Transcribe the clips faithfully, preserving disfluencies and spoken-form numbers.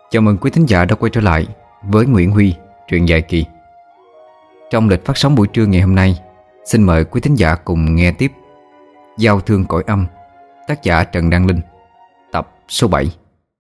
Chào mừng quý thính giả đã quay trở lại với Nguyễn Huy, truyện dài kỳ. Trong lịch phát sóng buổi trưa ngày hôm nay, xin mời quý thính giả cùng nghe tiếp Giao thương cõi âm, tác giả Trần Đăng Linh, tập số bảy.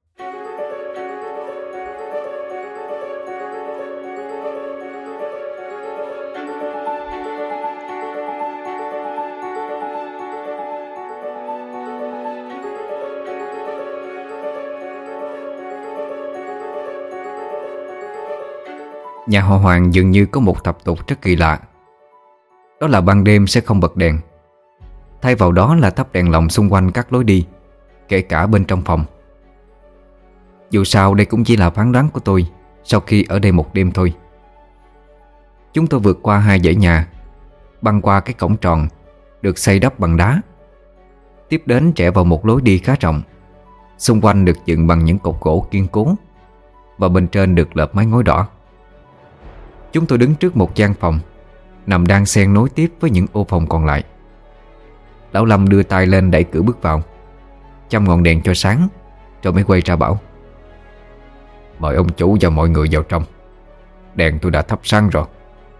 Nhà họ Hoàng dường như có một tập tục rất kỳ lạ. Đó là ban đêm sẽ không bật đèn. Thay vào đó là thắp đèn lồng xung quanh các lối đi, kể cả bên trong phòng. Dù sao đây cũng chỉ là phán đoán của tôi sau khi ở đây một đêm thôi. Chúng tôi vượt qua hai dãy nhà, băng qua cái cổng tròn được xây đắp bằng đá, tiếp đến rẽ vào một lối đi khá rộng. Xung quanh được dựng bằng những cột gỗ kiên cố, và bên trên được lợp mái ngói đỏ. Chúng tôi đứng trước một gian phòng nằm đan xen nối tiếp với những ô phòng còn lại. Lão Lâm đưa tay lên đẩy cửa bước vào, châm ngọn đèn cho sáng, rồi mới quay ra bảo: "Mời ông chủ và mọi người vào trong. Đèn tôi đã thắp sáng rồi."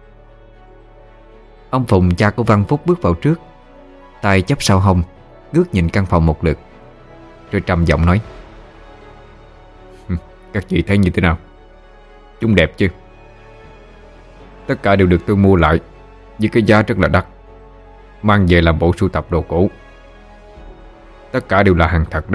Ông Phùng, cha của Văn Phúc, bước vào trước, tay chắp sau hông, ngước nhìn căn phòng một lượt, rồi trầm giọng nói: "Các chị thấy như thế nào? Chúng đẹp chứ? Tất cả đều được tôi mua lại với cái giá rất là đắt, mang về làm bộ sưu tập đồ cũ. Tất cả đều là hàng thật đó."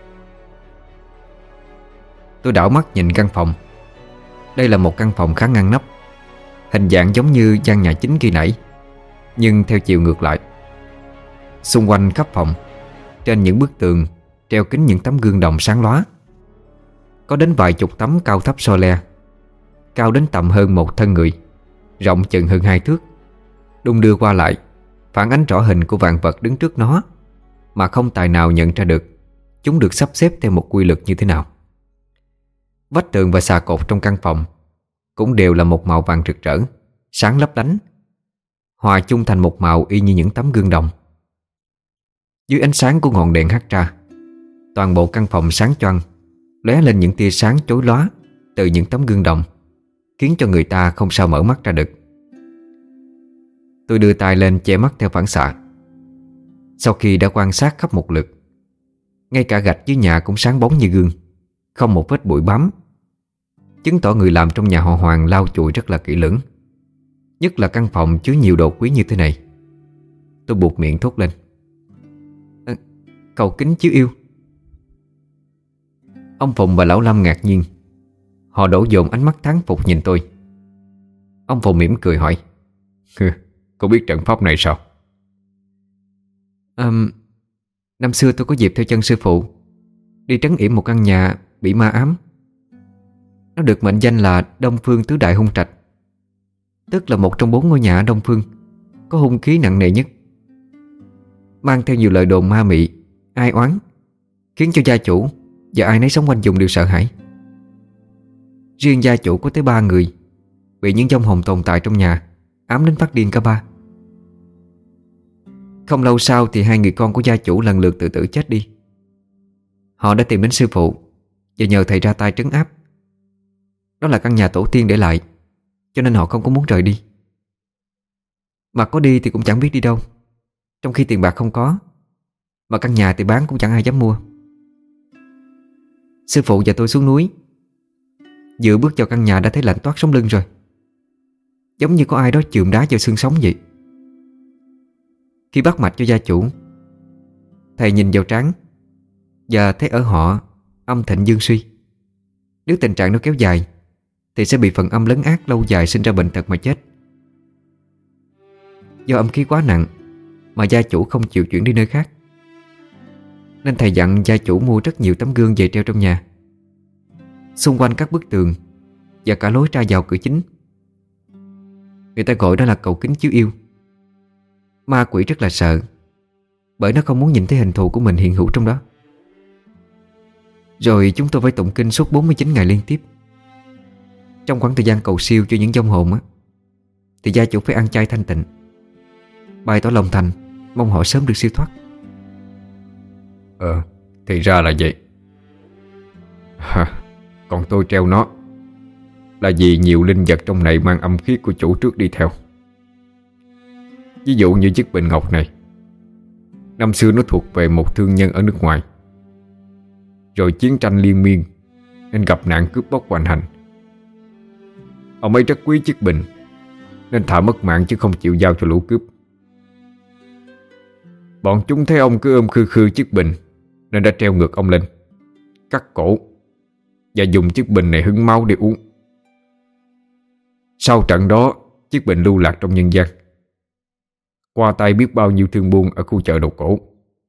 Tôi đảo mắt nhìn căn phòng. Đây là một căn phòng khá ngăn nắp, hình dạng giống như gian nhà chính khi nãy, nhưng theo chiều ngược lại. Xung quanh khắp phòng, trên những bức tường treo kín những tấm gương đồng sáng lóa. Có đến vài chục tấm cao thấp so le, cao đến tầm hơn một thân người, rộng chừng hơn hai thước, đung đưa qua lại, phản ánh rõ hình của vạn vật đứng trước nó, mà không tài nào nhận ra được chúng được sắp xếp theo một quy luật như thế nào. Vách tường và xà cột trong căn phòng cũng đều là một màu vàng rực rỡ, sáng lấp lánh, hòa chung thành một màu y như những tấm gương đồng. Dưới ánh sáng của ngọn đèn hắt ra, toàn bộ căn phòng sáng choang, lóe lên những tia sáng chói lóa từ những tấm gương đồng, khiến cho người ta không sao mở mắt ra được. Tôi đưa tay lên che mắt theo phản xạ. Sau khi đã quan sát khắp một lượt, ngay cả gạch dưới nhà cũng sáng bóng như gương, không một vết bụi bám, chứng tỏ người làm trong nhà họ Hoàng lau chùi rất là kỹ lưỡng. Nhất là căn phòng chứa nhiều đồ quý như thế này. Tôi buột miệng thốt lên: à, "Cầu kính chiếu yêu." Ông Phùng và lão Lâm ngạc nhiên. Họ đổ dồn ánh mắt thán phục nhìn tôi. Ông Phùng mỉm cười hỏi: "Cô biết trận pháp này sao?" À, năm xưa tôi có dịp theo chân sư phụ đi trấn yểm một căn nhà bị ma ám. Nó được mệnh danh là Đông Phương Tứ Đại Hung Trạch, tức là một trong bốn ngôi nhà ở Đông Phương có hung khí nặng nề nhất, mang theo nhiều lời đồn ma mị, ai oán, khiến cho gia chủ và ai nấy sống quanh vùng đều sợ hãi. Riêng gia chủ có tới ba người bị những vong hồn tồn tại trong nhà ám đến phát điên cả ba. Không lâu sau thì hai người con của gia chủ lần lượt tự tử chết đi. Họ đã tìm đến sư phụ và nhờ thầy ra tay trấn áp. Đó là căn nhà tổ tiên để lại, cho nên họ không có muốn rời đi. Mà có đi thì cũng chẳng biết đi đâu, trong khi tiền bạc không có, mà căn nhà thì bán cũng chẳng ai dám mua. Sư phụ và tôi xuống núi, vừa bước vào căn nhà đã thấy lạnh toát sống lưng rồi, giống như có ai đó chườm đá vào xương sống vậy. Khi bắt mạch cho gia chủ, thầy nhìn vào trán và thấy ở họ âm thịnh dương suy. Nếu tình trạng nó kéo dài thì sẽ bị phần âm lấn át lâu dài, sinh ra bệnh tật mà chết. Do âm khí quá nặng mà gia chủ không chịu chuyển đi nơi khác, nên thầy dặn gia chủ mua rất nhiều tấm gương về treo trong nhà, xung quanh các bức tường và cả lối ra vào cửa chính. Người ta gọi đó là cầu kính chiếu yêu. Ma quỷ rất là sợ, bởi nó không muốn nhìn thấy hình thù của mình hiện hữu trong đó. Rồi chúng tôi phải tụng kinh suốt bốn mươi chín ngày liên tiếp. Trong khoảng thời gian cầu siêu cho những vong hồn á, thì gia chủ phải ăn chay thanh tịnh, bày tỏ lòng thành, mong họ sớm được siêu thoát. Ờ, thì ra là vậy. Hả, Còn tôi treo nó là vì nhiều linh vật trong này mang âm khí của chủ trước đi theo. Ví dụ như chiếc bình ngọc này, năm xưa nó thuộc về một thương nhân ở nước ngoài. Rồi chiến tranh liên miên nên gặp nạn cướp bóc hoành hành. Ông ấy rất quý chiếc bình nên thà mất mạng chứ không chịu giao cho lũ cướp. Bọn chúng thấy ông cứ ôm khư khư chiếc bình nên đã treo ngược ông lên, cắt cổ và dùng chiếc bình này hứng máu để uống. Sau trận đó, chiếc bình lưu lạc trong nhân gian, qua tay biết bao nhiêu thương buôn ở khu chợ đầu cổ.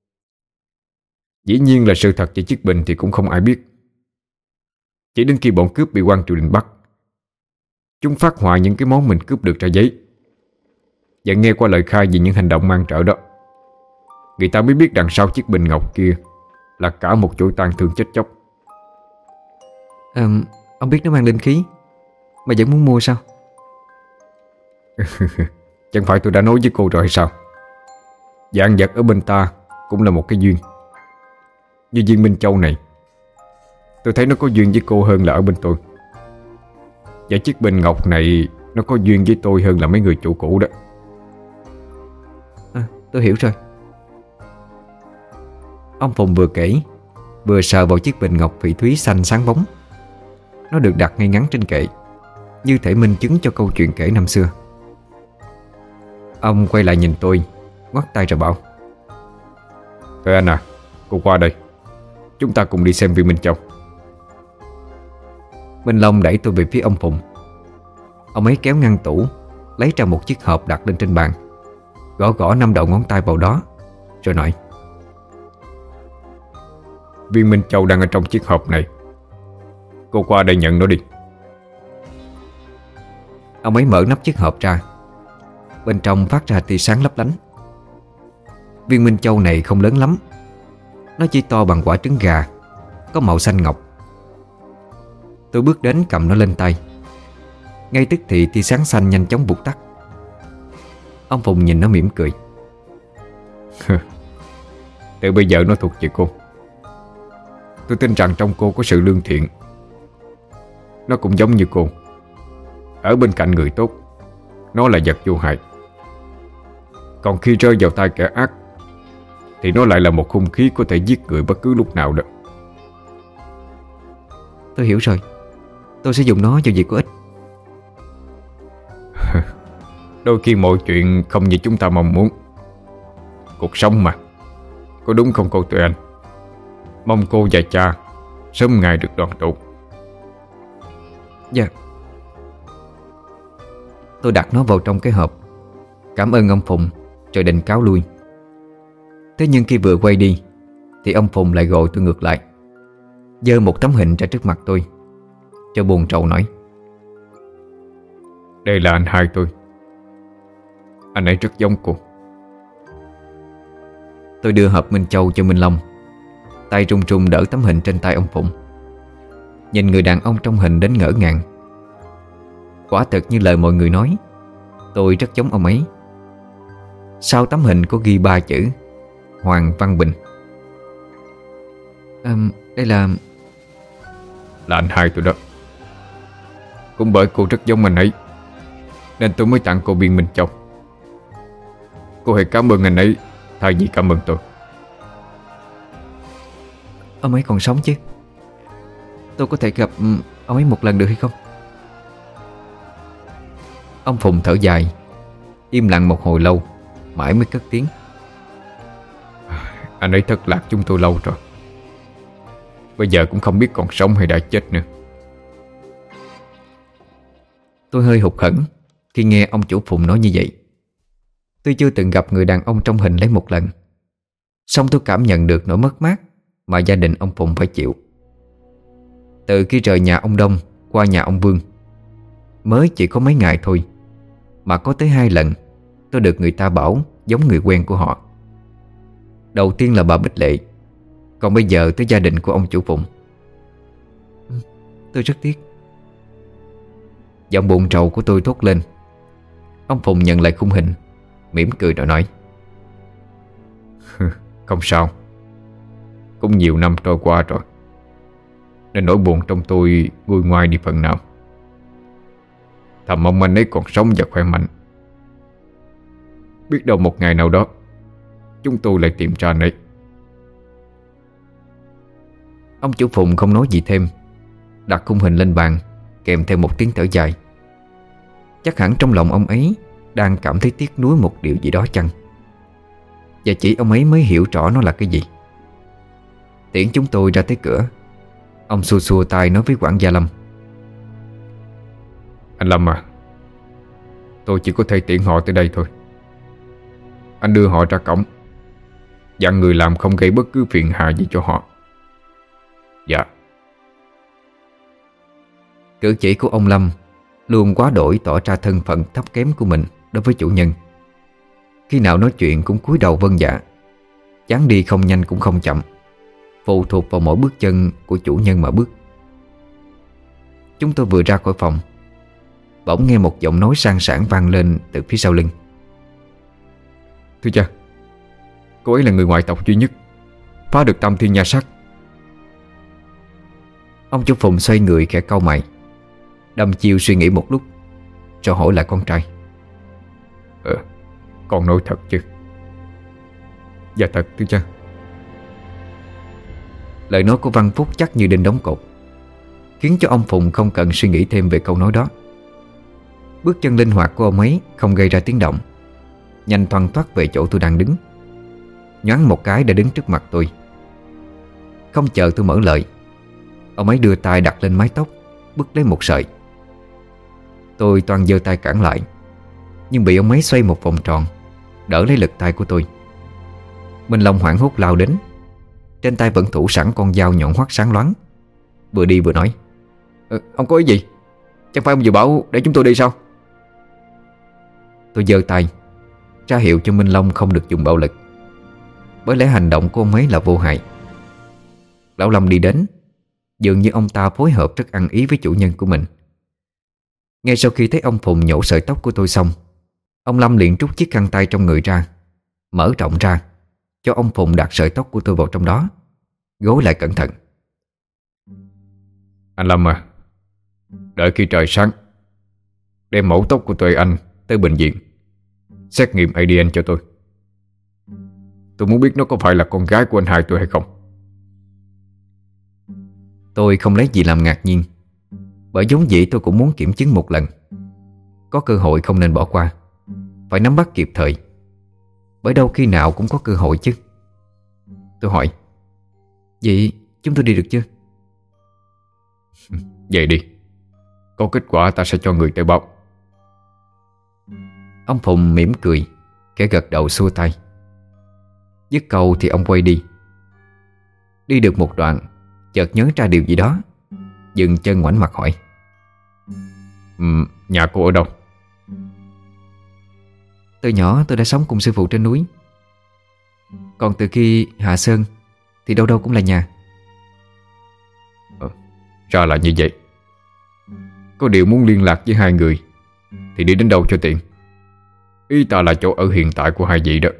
Dĩ nhiên là sự thật về chiếc bình thì cũng không ai biết. Chỉ đến khi bọn cướp bị quan triều đình bắt, chúng phát họa những cái món mình cướp được ra giấy và nghe qua lời khai về những hành động mang trợ đó, người ta mới biết đằng sau chiếc bình ngọc kia là cả một chuỗi tang thương chết chóc. à, Ông biết nó mang linh khí mà vẫn muốn mua sao? Chẳng phải tôi đã nói với cô rồi hay sao? Vạn vật ở bên ta cũng là một cái duyên. Như viên Minh Châu này, tôi thấy nó có duyên với cô hơn là ở bên tôi. Và chiếc bình ngọc này nó có duyên với tôi hơn là mấy người chủ cũ đó. à, Tôi hiểu rồi. Ông Phùng vừa kể vừa sờ vào chiếc bình ngọc phỉ thúy xanh sáng bóng. Nó được đặt ngay ngắn trên kệ, như thể minh chứng cho câu chuyện kể năm xưa. Ông quay lại nhìn tôi, ngoắt tay rồi bảo: Thôi anh à, cô qua đây, chúng ta cùng đi xem viên Minh Châu. Minh Long đẩy tôi về phía ông Phùng. Ông ấy kéo ngăn tủ, lấy ra một chiếc hộp đặt lên trên bàn, gõ gõ năm đầu ngón tay vào đó, rồi nói: Viên Minh Châu đang ở trong chiếc hộp này. Cô qua đây nhận nó đi. Ông ấy mở nắp chiếc hộp ra. Bên trong phát ra tia sáng lấp lánh. Viên Minh Châu này không lớn lắm, nó chỉ to bằng quả trứng gà, có màu xanh ngọc. Tôi bước đến cầm nó lên tay. Ngay tức thì tia sáng xanh nhanh chóng vụt tắt. Ông Phùng nhìn nó mỉm cười. Từ bây giờ nó thuộc về cô. Tôi tin rằng trong cô có sự lương thiện. Nó cũng giống như cô, ở bên cạnh người tốt, nó là vật vô hại. Còn khi rơi vào tay kẻ ác thì nó lại là một hung khí có thể giết người bất cứ lúc nào đó. Tôi hiểu rồi. Tôi sẽ dùng nó cho việc có ích. Đôi khi mọi chuyện không như chúng ta mong muốn. Cuộc sống mà, có đúng không cô Tuệ Anh? Mong cô và cha sớm ngày được đoàn tụ. Dạ. Tôi đặt nó vào trong cái hộp, cảm ơn ông Phùng, rồi định cáo lui. Thế nhưng khi vừa quay đi thì ông Phùng lại gọi tôi ngược lại, giơ một tấm hình ra trước mặt tôi, cho buồn rầu nói: Đây là anh hai tôi. Anh ấy rất giống cô. Tôi đưa hộp Minh Châu cho Minh Long, tay run run đỡ tấm hình trên tay ông Phụng. Nhìn người đàn ông trong hình đến ngỡ ngàng. Quả thật như lời mọi người nói, tôi rất giống ông ấy. Sau tấm hình có ghi ba chữ Hoàng Văn Bình. à, Đây là... Là anh hai tôi đó. Cũng bởi cô rất giống anh ấy nên tôi mới tặng cô viên Minh Châu. Cô hãy cảm ơn anh ấy thay vì cảm ơn tôi. Ông ấy còn sống chứ? Tôi có thể gặp ông ấy một lần được hay không? Ông Phùng thở dài, im lặng một hồi lâu, mãi mới cất tiếng: Anh ấy thất lạc chúng tôi lâu rồi. Bây giờ cũng không biết còn sống hay đã chết nữa. Tôi hơi hụt hẫng khi nghe ông chủ Phùng nói như vậy. Tôi chưa từng gặp người đàn ông trong hình lấy một lần, song tôi cảm nhận được nỗi mất mát mà gia đình ông Phùng phải chịu. Từ khi rời nhà ông Đông qua nhà ông Vương, mới chỉ có mấy ngày thôi mà có tới hai lần tôi được người ta bảo giống người quen của họ. Đầu tiên là bà Bích Lệ, còn bây giờ tới gia đình của ông chủ Phùng. Tôi rất tiếc. Giọng buồn rầu của tôi thốt lên. Ông Phùng nhận lại khung hình, mỉm cười rồi nói: Không sao. Cũng nhiều năm trôi qua rồi. nên nỗi buồn trong tôi nguôi ngoai đi phần nào. Thầm mong anh ấy còn sống và khỏe mạnh. Biết đâu một ngày nào đó chúng tôi lại tìm ra anh ấy. Ông chủ Phùng không nói gì thêm, đặt khung hình lên bàn kèm theo một tiếng thở dài. Chắc hẳn trong lòng ông ấy đang cảm thấy tiếc nuối một điều gì đó chăng. Và chỉ ông ấy mới hiểu rõ nó là cái gì. Tiễn chúng tôi ra tới cửa, ông xua xua tay nói với quản gia Lâm: Anh Lâm à, tôi chỉ có thể tiễn họ tới đây thôi. Anh đưa họ ra cổng, dặn người làm không gây bất cứ phiền hà gì cho họ. Dạ. Cử chỉ của ông Lâm luôn quá đổi tỏ ra thân phận thấp kém của mình đối với chủ nhân. Khi nào nói chuyện cũng cúi đầu vâng dạ, chán đi không nhanh cũng không chậm, phụ thuộc vào mỗi bước chân của chủ nhân mà bước. Chúng tôi vừa ra khỏi phòng, bỗng nghe một giọng nói sang sảng vang lên từ phía sau lưng: Thưa cha, cô ấy là người ngoại tộc duy nhất phá được Tam Thiên Nha Sát. Ông chủ Phùng xoay người khẽ cau mày, đăm chiêu suy nghĩ một lúc, rồi hỏi lại con trai: Ờ, con nói thật chứ? Dạ thật thưa cha. Lời nói của Văn Phúc chắc như đinh đóng cột, khiến cho ông Phùng không cần suy nghĩ thêm về câu nói đó. Bước chân linh hoạt của ông ấy không gây ra tiếng động, nhanh thoăn thoắt về chỗ tôi đang đứng, nhoáng một cái đã đứng trước mặt tôi. Không chờ tôi mở lời, ông ấy đưa tay đặt lên mái tóc, bứt lấy một sợi. Tôi toan giơ tay cản lại, nhưng bị ông ấy xoay một vòng tròn, đỡ lấy lực tay của tôi. Minh Long hoảng hốt lao đến, trên tay vẫn thủ sẵn con dao nhọn hoắt sáng loáng, vừa đi vừa nói: ờ, Ông có ý gì? Chẳng phải ông vừa bảo để chúng tôi đi sao? Tôi giơ tay ra hiệu cho Minh Long không được dùng bạo lực, bởi lẽ hành động của ông ấy là vô hại. Lão Lâm đi đến, dường như ông ta phối hợp rất ăn ý với chủ nhân của mình. Ngay sau khi thấy ông Phùng nhổ sợi tóc của tôi xong, ông Lâm liền rút chiếc khăn tay trong người ra, mở rộng ra cho ông Phùng đặt sợi tóc của tôi vào trong đó, gối lại cẩn thận. Anh Lâm à, đợi khi trời sáng đem mẫu tóc của Tuệ Anh tới bệnh viện xét nghiệm a đê en cho tôi. Tôi muốn biết nó có phải là con gái của anh hai tôi hay không. Tôi không lấy gì làm ngạc nhiên, bởi vốn dĩ tôi cũng muốn kiểm chứng một lần. Có cơ hội không nên bỏ qua, phải nắm bắt kịp thời, bởi đâu khi nào cũng có cơ hội chứ. Tôi hỏi: Vậy chúng tôi đi được chưa? Vậy đi, có kết quả ta sẽ cho người tới báo. Ông Phùng mỉm cười, khẽ gật đầu xua tay. Dứt câu thì ông quay đi. Đi được một đoạn, chợt nhớ ra điều gì đó, dừng chân ngoảnh mặt hỏi: um, Nhà cô ở đâu? Từ nhỏ tôi đã sống cùng sư phụ trên núi, còn từ khi hạ sơn thì đâu đâu cũng là nhà. ờ, Ra là như vậy. Có điều muốn liên lạc với hai người thì đi đến đâu cho tiện? Ý ta là chỗ ở hiện tại của hai vị đó.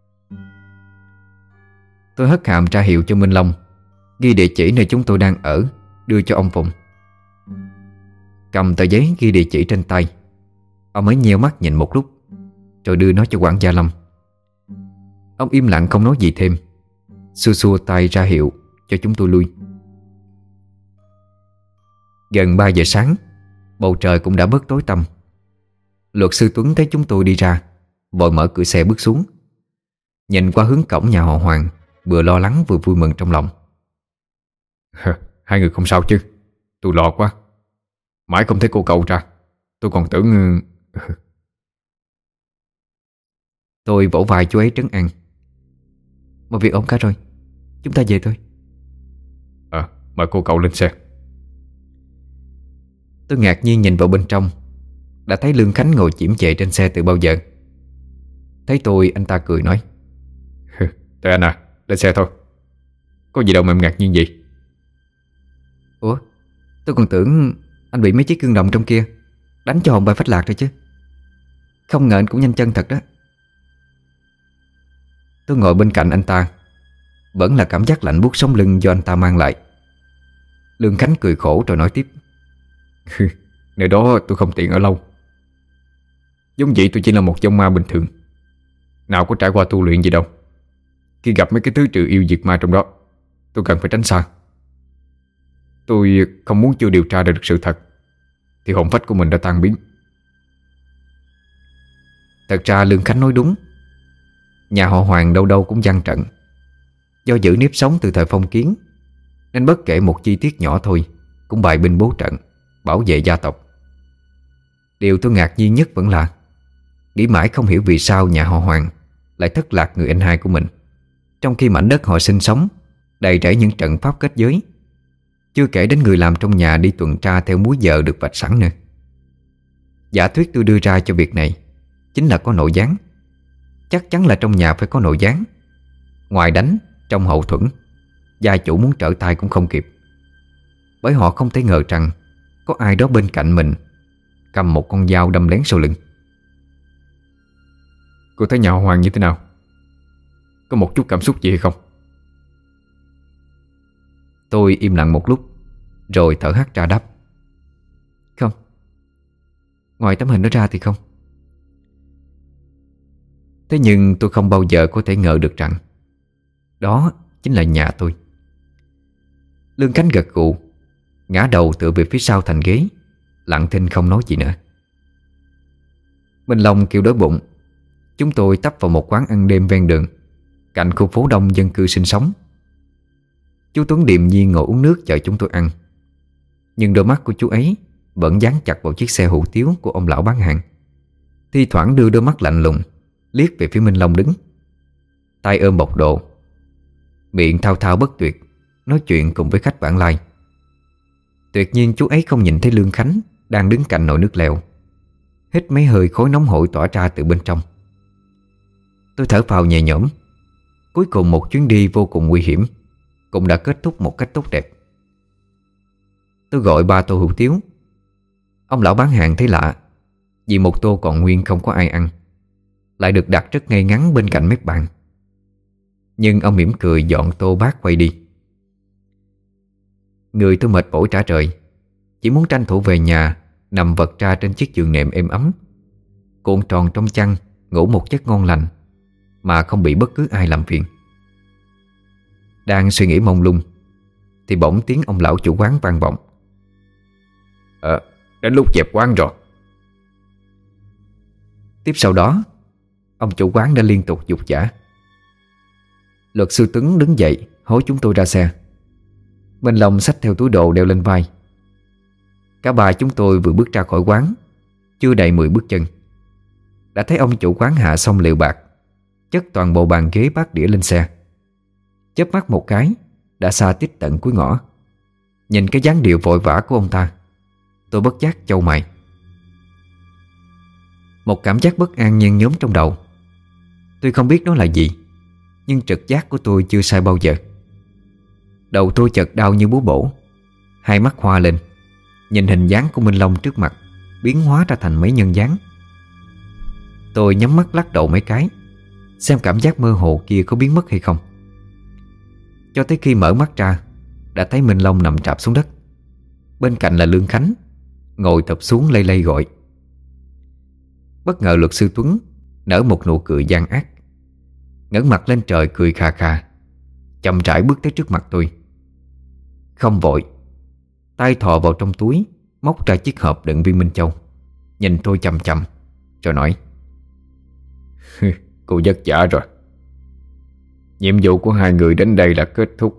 Tôi hất hàm ra hiệu cho Minh Long ghi địa chỉ nơi chúng tôi đang ở, đưa cho ông Phùng. Cầm tờ giấy ghi địa chỉ trên tay, ông ấy nheo mắt nhìn một lúc, rồi đưa nó cho quản gia Lâm. Ông im lặng không nói gì thêm, xua xua tay ra hiệu cho chúng tôi lui. Gần ba giờ sáng, bầu trời cũng đã bớt tối tăm. Luật sư Tuấn thấy chúng tôi đi ra, vội mở cửa xe bước xuống, nhìn qua hướng cổng nhà họ Hoàng, vừa lo lắng vừa vui mừng trong lòng. Hai người không sao chứ? Tôi lo quá, mãi không thấy cô cậu ra. Tôi còn tưởng... Tôi vỗ vai chú ấy trấn an: Mọi việc ổn cả rồi, chúng ta về thôi. À, mời cô cậu lên xe. Tôi ngạc nhiên nhìn vào bên trong, đã thấy Lương Khánh ngồi chiếm chệ trên xe từ bao giờ. Thấy tôi, anh ta cười nói: Tuệ Anh à, lên xe thôi. Có gì đâu mà em ngạc nhiên gì. Ủa, tôi còn tưởng anh bị mấy chiếc gương đồng trong kia đánh cho hồn bay phách lạc rồi chứ. Không ngờ anh cũng nhanh chân thật đó. Tôi ngồi bên cạnh anh ta, vẫn là cảm giác lạnh buốt sống lưng do anh ta mang lại. Lương Khánh cười khổ rồi nói tiếp. Nơi đó tôi không tiện ở lâu. Giống vậy tôi chỉ là một vong ma bình thường, nào có trải qua tu luyện gì đâu. Khi gặp mấy cái thứ trừ yêu diệt ma trong đó, tôi cần phải tránh xa. Tôi không muốn chưa điều tra ra được sự thật thì hồn phách của mình đã tan biến. Thật ra Lương Khánh nói đúng. Nhà họ Hoàng đâu đâu cũng gian trận. Do giữ nếp sống từ thời phong kiến, nên bất kể một chi tiết nhỏ thôi cũng bày binh bố trận, bảo vệ gia tộc. Điều tôi ngạc nhiên nhất vẫn là nghĩ mãi không hiểu vì sao nhà họ Hoàng lại thất lạc người anh hai của mình, trong khi mảnh đất họ sinh sống đầy rẫy những trận pháp kết giới. Chưa kể đến người làm trong nhà đi tuần tra theo múi giờ được vạch sẵn nữa. Giả thuyết tôi đưa ra cho việc này chính là có nội gián. Chắc chắn là trong nhà phải có nội gián. Ngoài đánh, trong hậu thuẫn, gia chủ muốn trở tay cũng không kịp. Bởi họ không thể ngờ rằng có ai đó bên cạnh mình cầm một con dao đâm lén sau lưng. Cô thấy nhà họ Hoàng như thế nào? Có một chút cảm xúc gì hay không? Tôi im lặng một lúc rồi thở hắt ra đáp. Không. Ngoài tấm hình đó ra thì không. Thế nhưng tôi không bao giờ có thể ngờ được rằng đó chính là nhà tôi. Lương Khánh gật gù, ngã đầu tựa về phía sau thành ghế, lặng thinh không nói gì nữa. Minh Long kêu đói bụng. Chúng tôi tấp vào một quán ăn đêm ven đường, cạnh khu phố đông dân cư sinh sống. Chú Tuấn điềm nhiên ngồi uống nước chờ chúng tôi ăn. Nhưng đôi mắt của chú ấy vẫn dán chặt vào chiếc xe hủ tiếu của ông lão bán hàng, thi thoảng đưa đôi mắt lạnh lùng liếc về phía Minh Long đứng, tay ôm bọc đồ, miệng thao thao bất tuyệt nói chuyện cùng với khách vãng lai. Tuyệt nhiên chú ấy không nhìn thấy Lương Khánh đang đứng cạnh nồi nước lèo, hít mấy hơi khói nóng hổi tỏa ra từ bên trong. Tôi thở phào nhẹ nhõm. Cuối cùng một chuyến đi vô cùng nguy hiểm cũng đã kết thúc một cách tốt đẹp. Tôi gọi ba tô hủ tiếu. Ông lão bán hàng thấy lạ, vì một tô còn nguyên không có ai ăn, lại được đặt rất ngay ngắn bên cạnh mép bàn. Nhưng ông mỉm cười dọn tô bát quay đi. Người tôi mệt mỏi trả trời, chỉ muốn tranh thủ về nhà, nằm vật ra trên chiếc giường nệm êm ấm, cuộn tròn trong chăn, ngủ một giấc ngon lành mà không bị bất cứ ai làm phiền. Đang suy nghĩ mông lung thì bỗng tiếng ông lão chủ quán vang vọng. Ờ, đến lúc dẹp quán rồi. Tiếp sau đó, ông chủ quán đã liên tục giục giã. Luật sư Tuấn đứng dậy hối chúng tôi ra xe. Minh Long xách theo túi đồ đeo lên vai. Cả ba chúng tôi vừa bước ra khỏi quán, chưa đầy mười bước chân, đã thấy ông chủ quán hạ xong liệu bạc, chất toàn bộ bàn ghế bát đĩa lên xe. Chớp mắt một cái đã xa tít tận cuối ngõ. Nhìn cái dáng điệu vội vã của ông ta, tôi bất giác chau mày. Một cảm giác bất an nhen nhóm trong đầu. Tôi không biết nó là gì, nhưng trực giác của tôi chưa sai bao giờ. Đầu tôi chợt đau như búa bổ, hai mắt hoa lên, nhìn hình dáng của Minh Long trước mặt biến hóa ra thành mấy nhân dáng. Tôi nhắm mắt lắc đầu mấy cái, xem cảm giác mơ hồ kia có biến mất hay không. Cho tới khi mở mắt ra, đã thấy Minh Long nằm rạp xuống đất. Bên cạnh là Lương Khánh, ngồi thụp xuống lay lay gọi. Bất ngờ luật sư Tuấn nở một nụ cười gian ác, ngẩng mặt lên trời cười khà khà, chậm rãi bước tới trước mặt tôi. Không vội, tay thò vào trong túi, móc ra chiếc hộp đựng viên minh châu, nhìn tôi chằm chằm rồi nói: Cô vất vả rồi. Nhiệm vụ của hai người đến đây là kết thúc.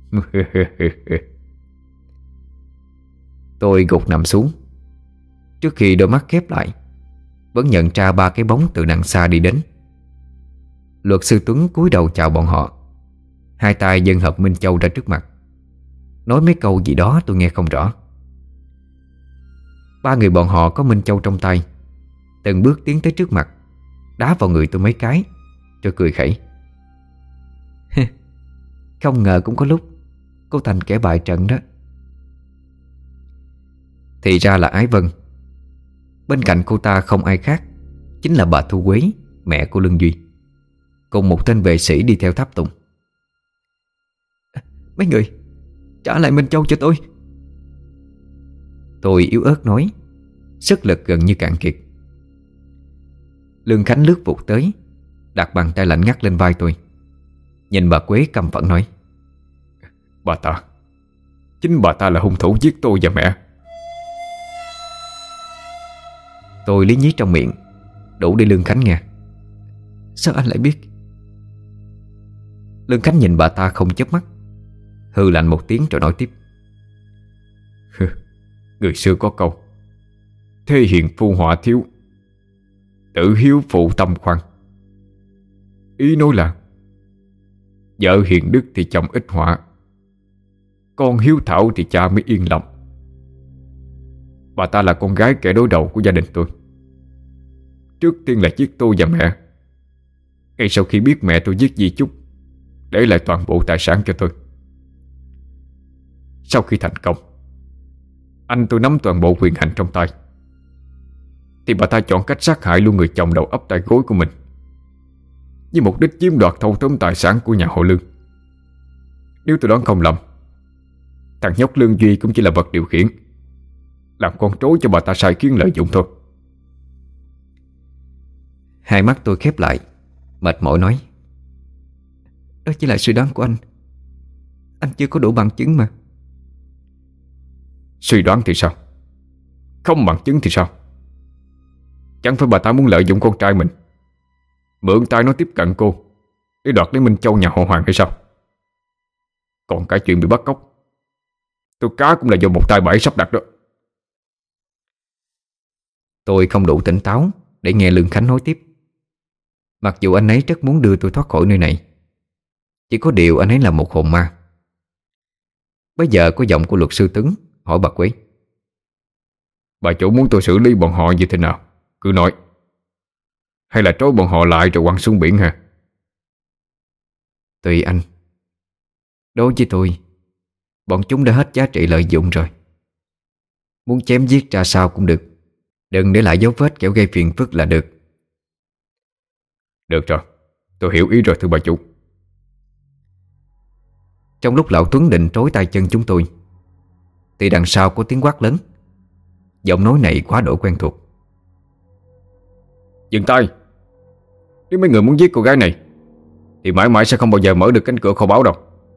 Tôi gục nằm xuống. Trước khi đôi mắt khép lại, vẫn nhận ra ba cái bóng từ đằng xa đi đến. Luật sư Tuấn cúi đầu chào bọn họ, hai tay dâng hộp minh châu ra trước mặt, nói mấy câu gì đó tôi nghe không rõ. Ba người bọn họ có minh châu trong tay, từng bước tiến tới trước mặt, đá vào người tôi mấy cái, rồi cười khẩy. Không ngờ cũng có lúc cô thành kẻ bại trận đó. Thì ra là Ái Vân. Bên cạnh cô ta không ai khác, chính là bà Thu Quế, mẹ của Lương Duy, cùng một tên vệ sĩ đi theo tháp tùng. Mấy người, trả lại Minh Châu cho tôi, Tôi yếu ớt nói, sức lực gần như cạn kiệt. Lương Khánh lướt vụt tới, đặt bàn tay lạnh ngắt lên vai tôi. Nhìn bà Quế căm phẫn nói: Bà ta, chính bà ta là hung thủ giết tôi và mẹ. Tôi lý nhí trong miệng, đủ để Lương Khánh nghe. Sao anh lại biết? Lương Khánh nhìn bà ta không chớp mắt, hừ lạnh một tiếng rồi nói tiếp: Người xưa có câu: thế hiền phu họa thiếu, tự hiếu phụ tâm khoan. Ý nói là vợ hiền đức thì chồng ít họa, con hiếu thảo thì cha mới yên lòng. Bà ta là con gái kẻ đối đầu của gia đình tôi. Trước tiên là giết tôi và mẹ. Ngay sau khi biết mẹ tôi giết di chúc, để lại toàn bộ tài sản cho tôi. Sau khi thành công, anh tôi nắm toàn bộ quyền hành trong tay, thì bà ta chọn cách sát hại luôn người chồng đầu ấp tay gối của mình, với mục đích chiếm đoạt thâu tóm tài sản của nhà họ Lương. Nếu tôi đoán không lầm, thằng nhóc Lương Duy cũng chỉ là vật điều khiển, làm con trối cho bà ta sai khiến lợi dụng thôi. Hai mắt tôi khép lại, mệt mỏi nói: Đó chỉ là suy đoán của anh. Anh chưa có đủ bằng chứng mà. Suy đoán thì sao? Không bằng chứng thì sao? Chẳng phải bà ta muốn lợi dụng con trai mình, mượn tay nó tiếp cận cô để đoạt lấy Minh Châu nhà họ Hoàng hay sao? Còn cái chuyện bị bắt cóc, tôi cá cũng là do một tay bẫy sắp đặt đó. Tôi không đủ tỉnh táo để nghe Lương Khánh nói tiếp. Mặc dù anh ấy rất muốn đưa tôi thoát khỏi nơi này, chỉ có điều anh ấy là một hồn ma. Bây giờ có giọng của luật sư Tấn hỏi bà Quế: Bà chủ muốn tôi xử lý bọn họ như thế nào? Cứ nói. Hay là trói bọn họ lại rồi quăng xuống biển hả? Tùy anh. Đối với tôi, bọn chúng đã hết giá trị lợi dụng rồi. Muốn chém giết ra sao cũng được, đừng để lại dấu vết kẻo gây phiền phức là được. Được rồi, tôi hiểu ý rồi thưa bà chủ. Trong lúc lão Tuấn định trói tay chân chúng tôi, thì đằng sau có tiếng quát lớn. Giọng nói này quá độ quen thuộc. Dừng tay! Nếu mấy người muốn giết cô gái này thì mãi mãi sẽ không bao giờ mở được cánh cửa kho báu đâu.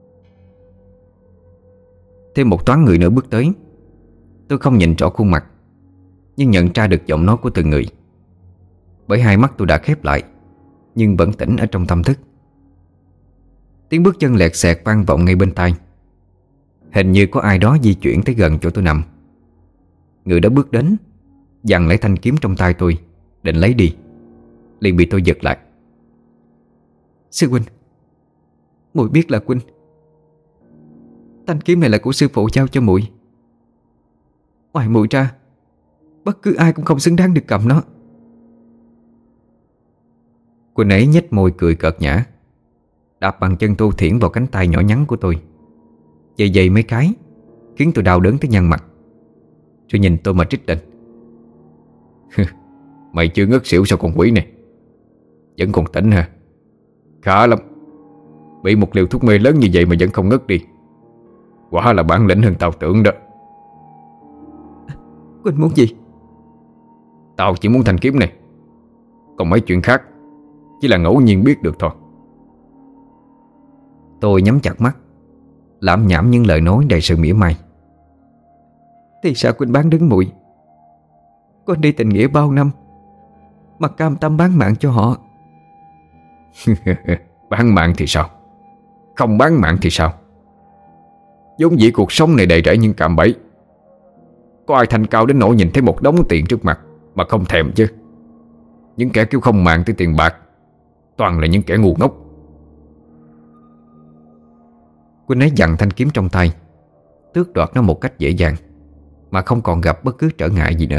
Thêm một toán người nữa bước tới. Tôi không nhìn rõ khuôn mặt, nhưng nhận ra được giọng nói của từng người. Bởi hai mắt tôi đã khép lại, nhưng vẫn tỉnh ở trong tâm thức. Tiếng bước chân lẹt xẹt vang vọng ngay bên tai. Hình như có ai đó di chuyển tới gần chỗ tôi nằm. Người đó bước đến, giằng lấy thanh kiếm trong tay tôi, định lấy đi, liền bị tôi giật lại. Sư huynh, muội biết là huynh. Thanh kiếm này là của sư phụ trao cho muội. Ngoài muội ra, bất cứ ai cũng không xứng đáng được cầm nó. Huynh ấy nhếch môi cười cợt nhã, đạp bằng chân tu thiển vào cánh tay nhỏ nhắn của tôi, dày dày mấy cái, khiến tôi đau đớn tới nhăn mặt. Rồi nhìn tôi mà trích định: Mày chưa ngất xỉu sao con quỷ này? Vẫn còn tỉnh hả? Khá lắm. Bị một liều thuốc mê lớn như vậy mà vẫn không ngất đi, quả là bản lĩnh hơn tao tưởng đó. Huynh muốn gì? Tao chỉ muốn thanh kiếm này, còn mấy chuyện khác chỉ là ngẫu nhiên biết được thôi. Tôi nhắm chặt mắt, lẩm nhẩm những lời nói đầy sự mỉa mai. Thì sao huynh bán đứng muội? Con đi tình nghĩa bao năm mà cam tâm bán mạng cho họ. Bán mạng thì sao? Không bán mạng thì sao? Giống dĩ cuộc sống này đầy rẫy những cạm bẫy. Có ai thành cao đến nỗi nhìn thấy một đống tiền trước mặt mà không thèm chứ? Những kẻ kêu không màng tới tiền bạc toàn là những kẻ ngu ngốc. Huynh ấy giằng thanh kiếm trong tay, tước đoạt nó một cách dễ dàng, mà không còn gặp bất cứ trở ngại gì nữa.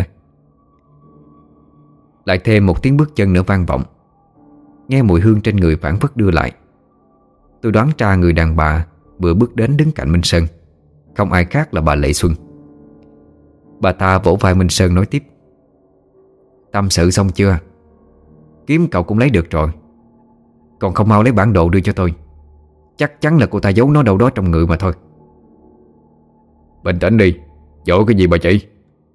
Lại thêm một tiếng bước chân nữa vang vọng. Nghe mùi hương trên người phảng phất đưa lại. Tôi đoán ra người đàn bà vừa bước đến đứng cạnh Minh Sơn không ai khác là bà Lệ Xuân. Bà ta vỗ vai Minh Sơn nói tiếp: Tâm sự xong chưa? Kiếm cậu cũng lấy được rồi, còn không mau lấy bản đồ đưa cho tôi. Chắc chắn là cô ta giấu nó đâu đó trong người mà thôi. Bình tĩnh đi, dội cái gì bà chị?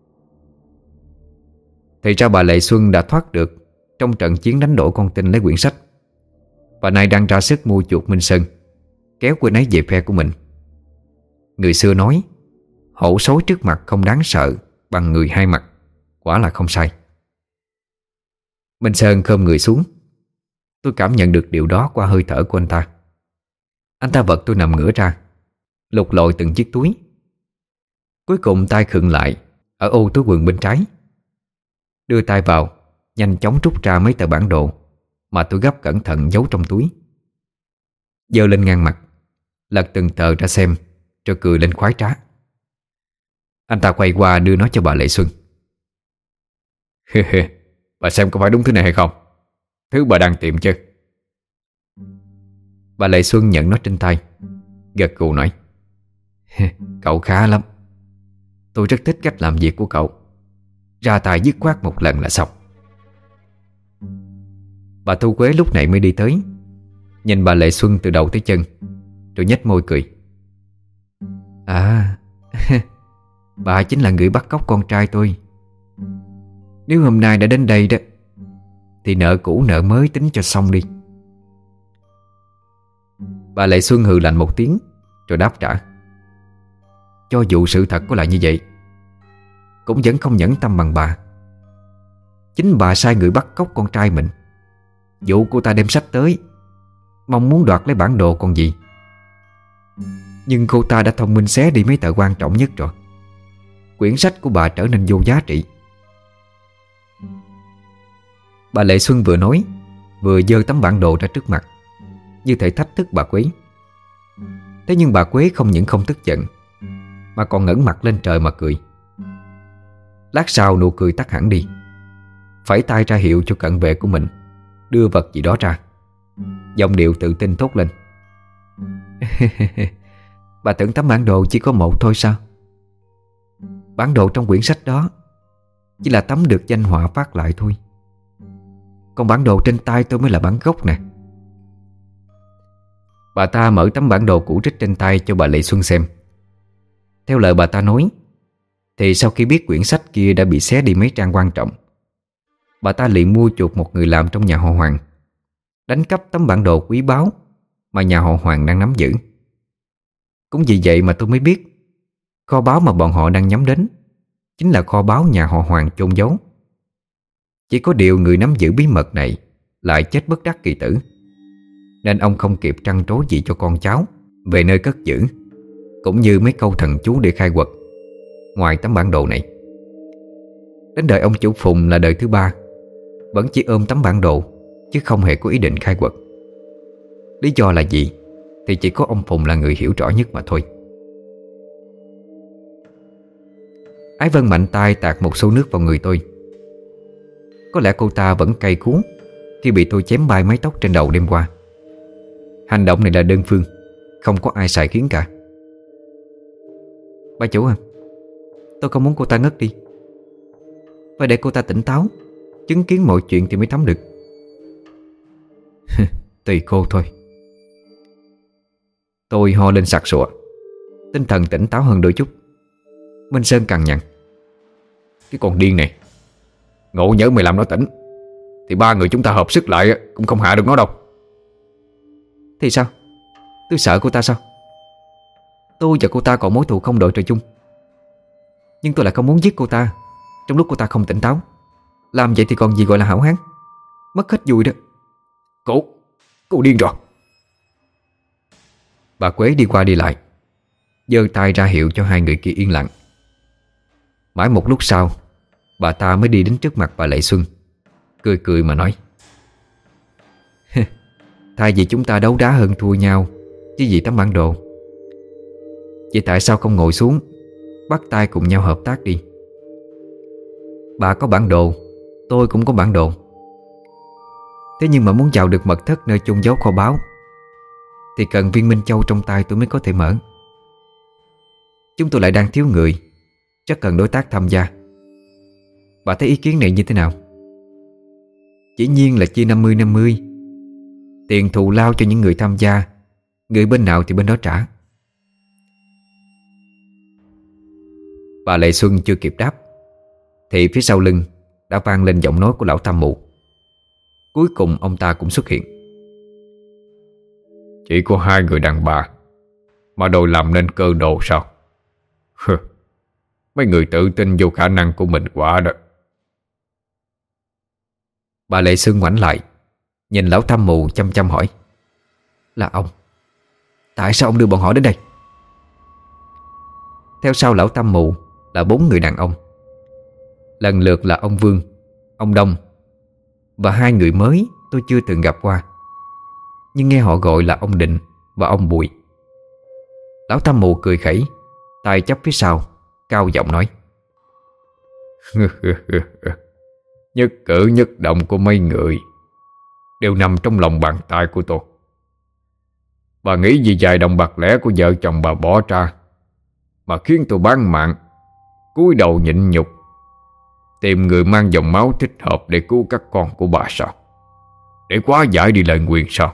Thì ra bà Lệ Xuân đã thoát được trong trận chiến đánh đổ con tin lấy quyển sách, và nay đang ra sức mua chuộc Minh Sơn, kéo cô ấy về phe của mình. Người xưa nói hổ sói trước mặt không đáng sợ bằng người hai mặt, quả là không sai. Minh Sơn khom người xuống. Tôi cảm nhận được điều đó qua hơi thở của anh ta. Anh ta vật tôi nằm ngửa ra, lục lọi từng chiếc túi. Cuối cùng tay khựng lại ở ô túi quần bên trái. Đưa tay vào, nhanh chóng rút ra mấy tờ bản đồ mà tôi gấp cẩn thận giấu trong túi. Giơ lên ngang mặt, lật từng tờ ra xem, rồi cười lên khoái trá. Anh ta quay qua đưa nó cho bà Lệ Xuân. Bà xem có phải đúng thứ này hay không? Thứ bà đang tìm chứ? Bà Lệ Xuân nhận nó trên tay, gật gù nói: Cậu khá lắm. Tôi rất thích cách làm việc của cậu. Ra tay dứt khoát một lần là xong. Bà Thu Quế lúc này mới đi tới, nhìn bà Lệ Xuân từ đầu tới chân, rồi nhếch môi cười. À, bà chính là người bắt cóc con trai tôi. Nếu hôm nay đã đến đây đó, thì nợ cũ nợ mới tính cho xong đi. Bà Lệ Xuân hừ lạnh một tiếng, rồi đáp trả: Cho dù sự thật có là như vậy, cũng vẫn không nhẫn tâm bằng bà. Chính bà sai người bắt cóc con trai mình, dụ cô ta đem sách tới, mong muốn đoạt lấy bản đồ còn gì. Nhưng cô ta đã thông minh xé đi mấy tờ quan trọng nhất rồi. Quyển sách của bà trở nên vô giá trị. Bà Lệ Xuân vừa nói, vừa giơ tấm bản đồ ra trước mặt, như thể thách thức bà Quế. Thế nhưng bà Quế không những không tức giận, mà còn ngẩng mặt lên trời mà cười. Lát sau nụ cười tắt hẳn đi, phẩy tay ra hiệu cho cận vệ của mình đưa vật gì đó ra. Giọng điệu tự tin thốt lên: Bà tưởng tấm bản đồ chỉ có một thôi sao? Bản đồ trong quyển sách đó chỉ là tấm được danh họa phát lại thôi. Còn bản đồ trên tay tôi mới là bản gốc nè. Bà ta mở tấm bản đồ cũ rích trên tay cho bà Lệ Xuân xem. Theo lời bà ta nói, thì sau khi biết quyển sách kia đã bị xé đi mấy trang quan trọng, bà ta liền mua chuộc một người làm trong nhà họ Hoàng, đánh cắp tấm bản đồ quý báu mà nhà họ Hoàng đang nắm giữ. Cũng vì vậy mà tôi mới biết kho báu mà bọn họ đang nhắm đến chính là kho báu nhà họ Hoàng chôn giấu. Chỉ có điều người nắm giữ bí mật này lại chết bất đắc kỳ tử, nên ông không kịp trăn trối gì cho con cháu về nơi cất giữ, cũng như mấy câu thần chú để khai quật. Ngoài tấm bản đồ này, đến đời ông chủ Phùng là đời thứ ba, vẫn chỉ ôm tấm bản đồ, chứ không hề có ý định khai quật. Lý do là gì thì chỉ có ông Phùng là người hiểu rõ nhất mà thôi. Ái Vân mạnh tay tạt một xô nước vào người tôi. Có lẽ cô ta vẫn cay cú khi bị tôi chém bay mái tóc trên đầu đêm qua. Hành động này là đơn phương, không có ai sai khiến cả. Bà chủ à, tôi không muốn cô ta ngất đi. Phải để cô ta tỉnh táo, chứng kiến mọi chuyện thì mới thấm được. Tùy cô thôi. Tôi ho lên sặc sụa, tinh thần tỉnh táo hơn đôi chút. Minh Sơn cằn nhằn: Cái con điên này, ngộ nhỡ mày làm nó tỉnh thì ba người chúng ta hợp sức lại cũng không hạ được nó đâu. Thì sao? Tôi sợ cô ta sao? Tôi và cô ta còn mối thù không đội trời chung. Nhưng tôi lại không muốn giết cô ta trong lúc cô ta không tỉnh táo. Làm vậy thì còn gì gọi là hảo hán. Mất hết vui đó. Cô, cô điên rồi. Bà Quế đi qua đi lại, giơ tay ra hiệu cho hai người kia yên lặng. Mãi một lúc sau, bà ta mới đi đến trước mặt bà Lệ Xuân, cười cười mà nói: Thay vì chúng ta đấu đá hơn thua nhau chứ vì tấm bản đồ, vậy tại sao không ngồi xuống bắt tay cùng nhau hợp tác đi? Bà có bản đồ, tôi cũng có bản đồ. Thế nhưng mà muốn vào được mật thất nơi chôn giấu kho báu thì cần viên minh châu trong tay tôi mới có thể mở. Chúng tôi lại đang thiếu người, rất cần đối tác tham gia. Bà thấy ý kiến này như thế nào? Dĩ nhiên là chia năm mươi năm mươi. Tiền thù lao cho những người tham gia, người bên nào thì bên đó trả. Bà Lệ Xuân chưa kịp đáp thì phía sau lưng đã vang lên giọng nói của lão Tam Mụ. Cuối cùng ông ta cũng xuất hiện. Chỉ có hai người đàn bà mà đòi làm nên cơ đồ sao? Hừ, mấy người tự tin vô khả năng của mình quá đó. Bà Lệ Sương ngoảnh lại, nhìn lão Tam Mụ chăm chăm hỏi: Là ông? Tại sao ông đưa bọn họ đến đây? Theo sau lão Tam Mụ là bốn người đàn ông, lần lượt là ông Vương, ông Đông và hai người mới tôi chưa từng gặp qua, nhưng nghe họ gọi là ông Định và ông Bùi. Lão Tam Mụ cười khẩy, tay chắp phía sau, cao giọng nói: Nhất cử nhất động của mấy người đều nằm trong lòng bàn tay của tôi. Bà nghĩ gì vài đồng bạc lẻ của vợ chồng bà bỏ ra mà khiến tôi bán mạng, cúi đầu nhịn nhục tìm người mang dòng máu thích hợp để cứu các con của bà sao? Để quá giải đi lời nguyền sao?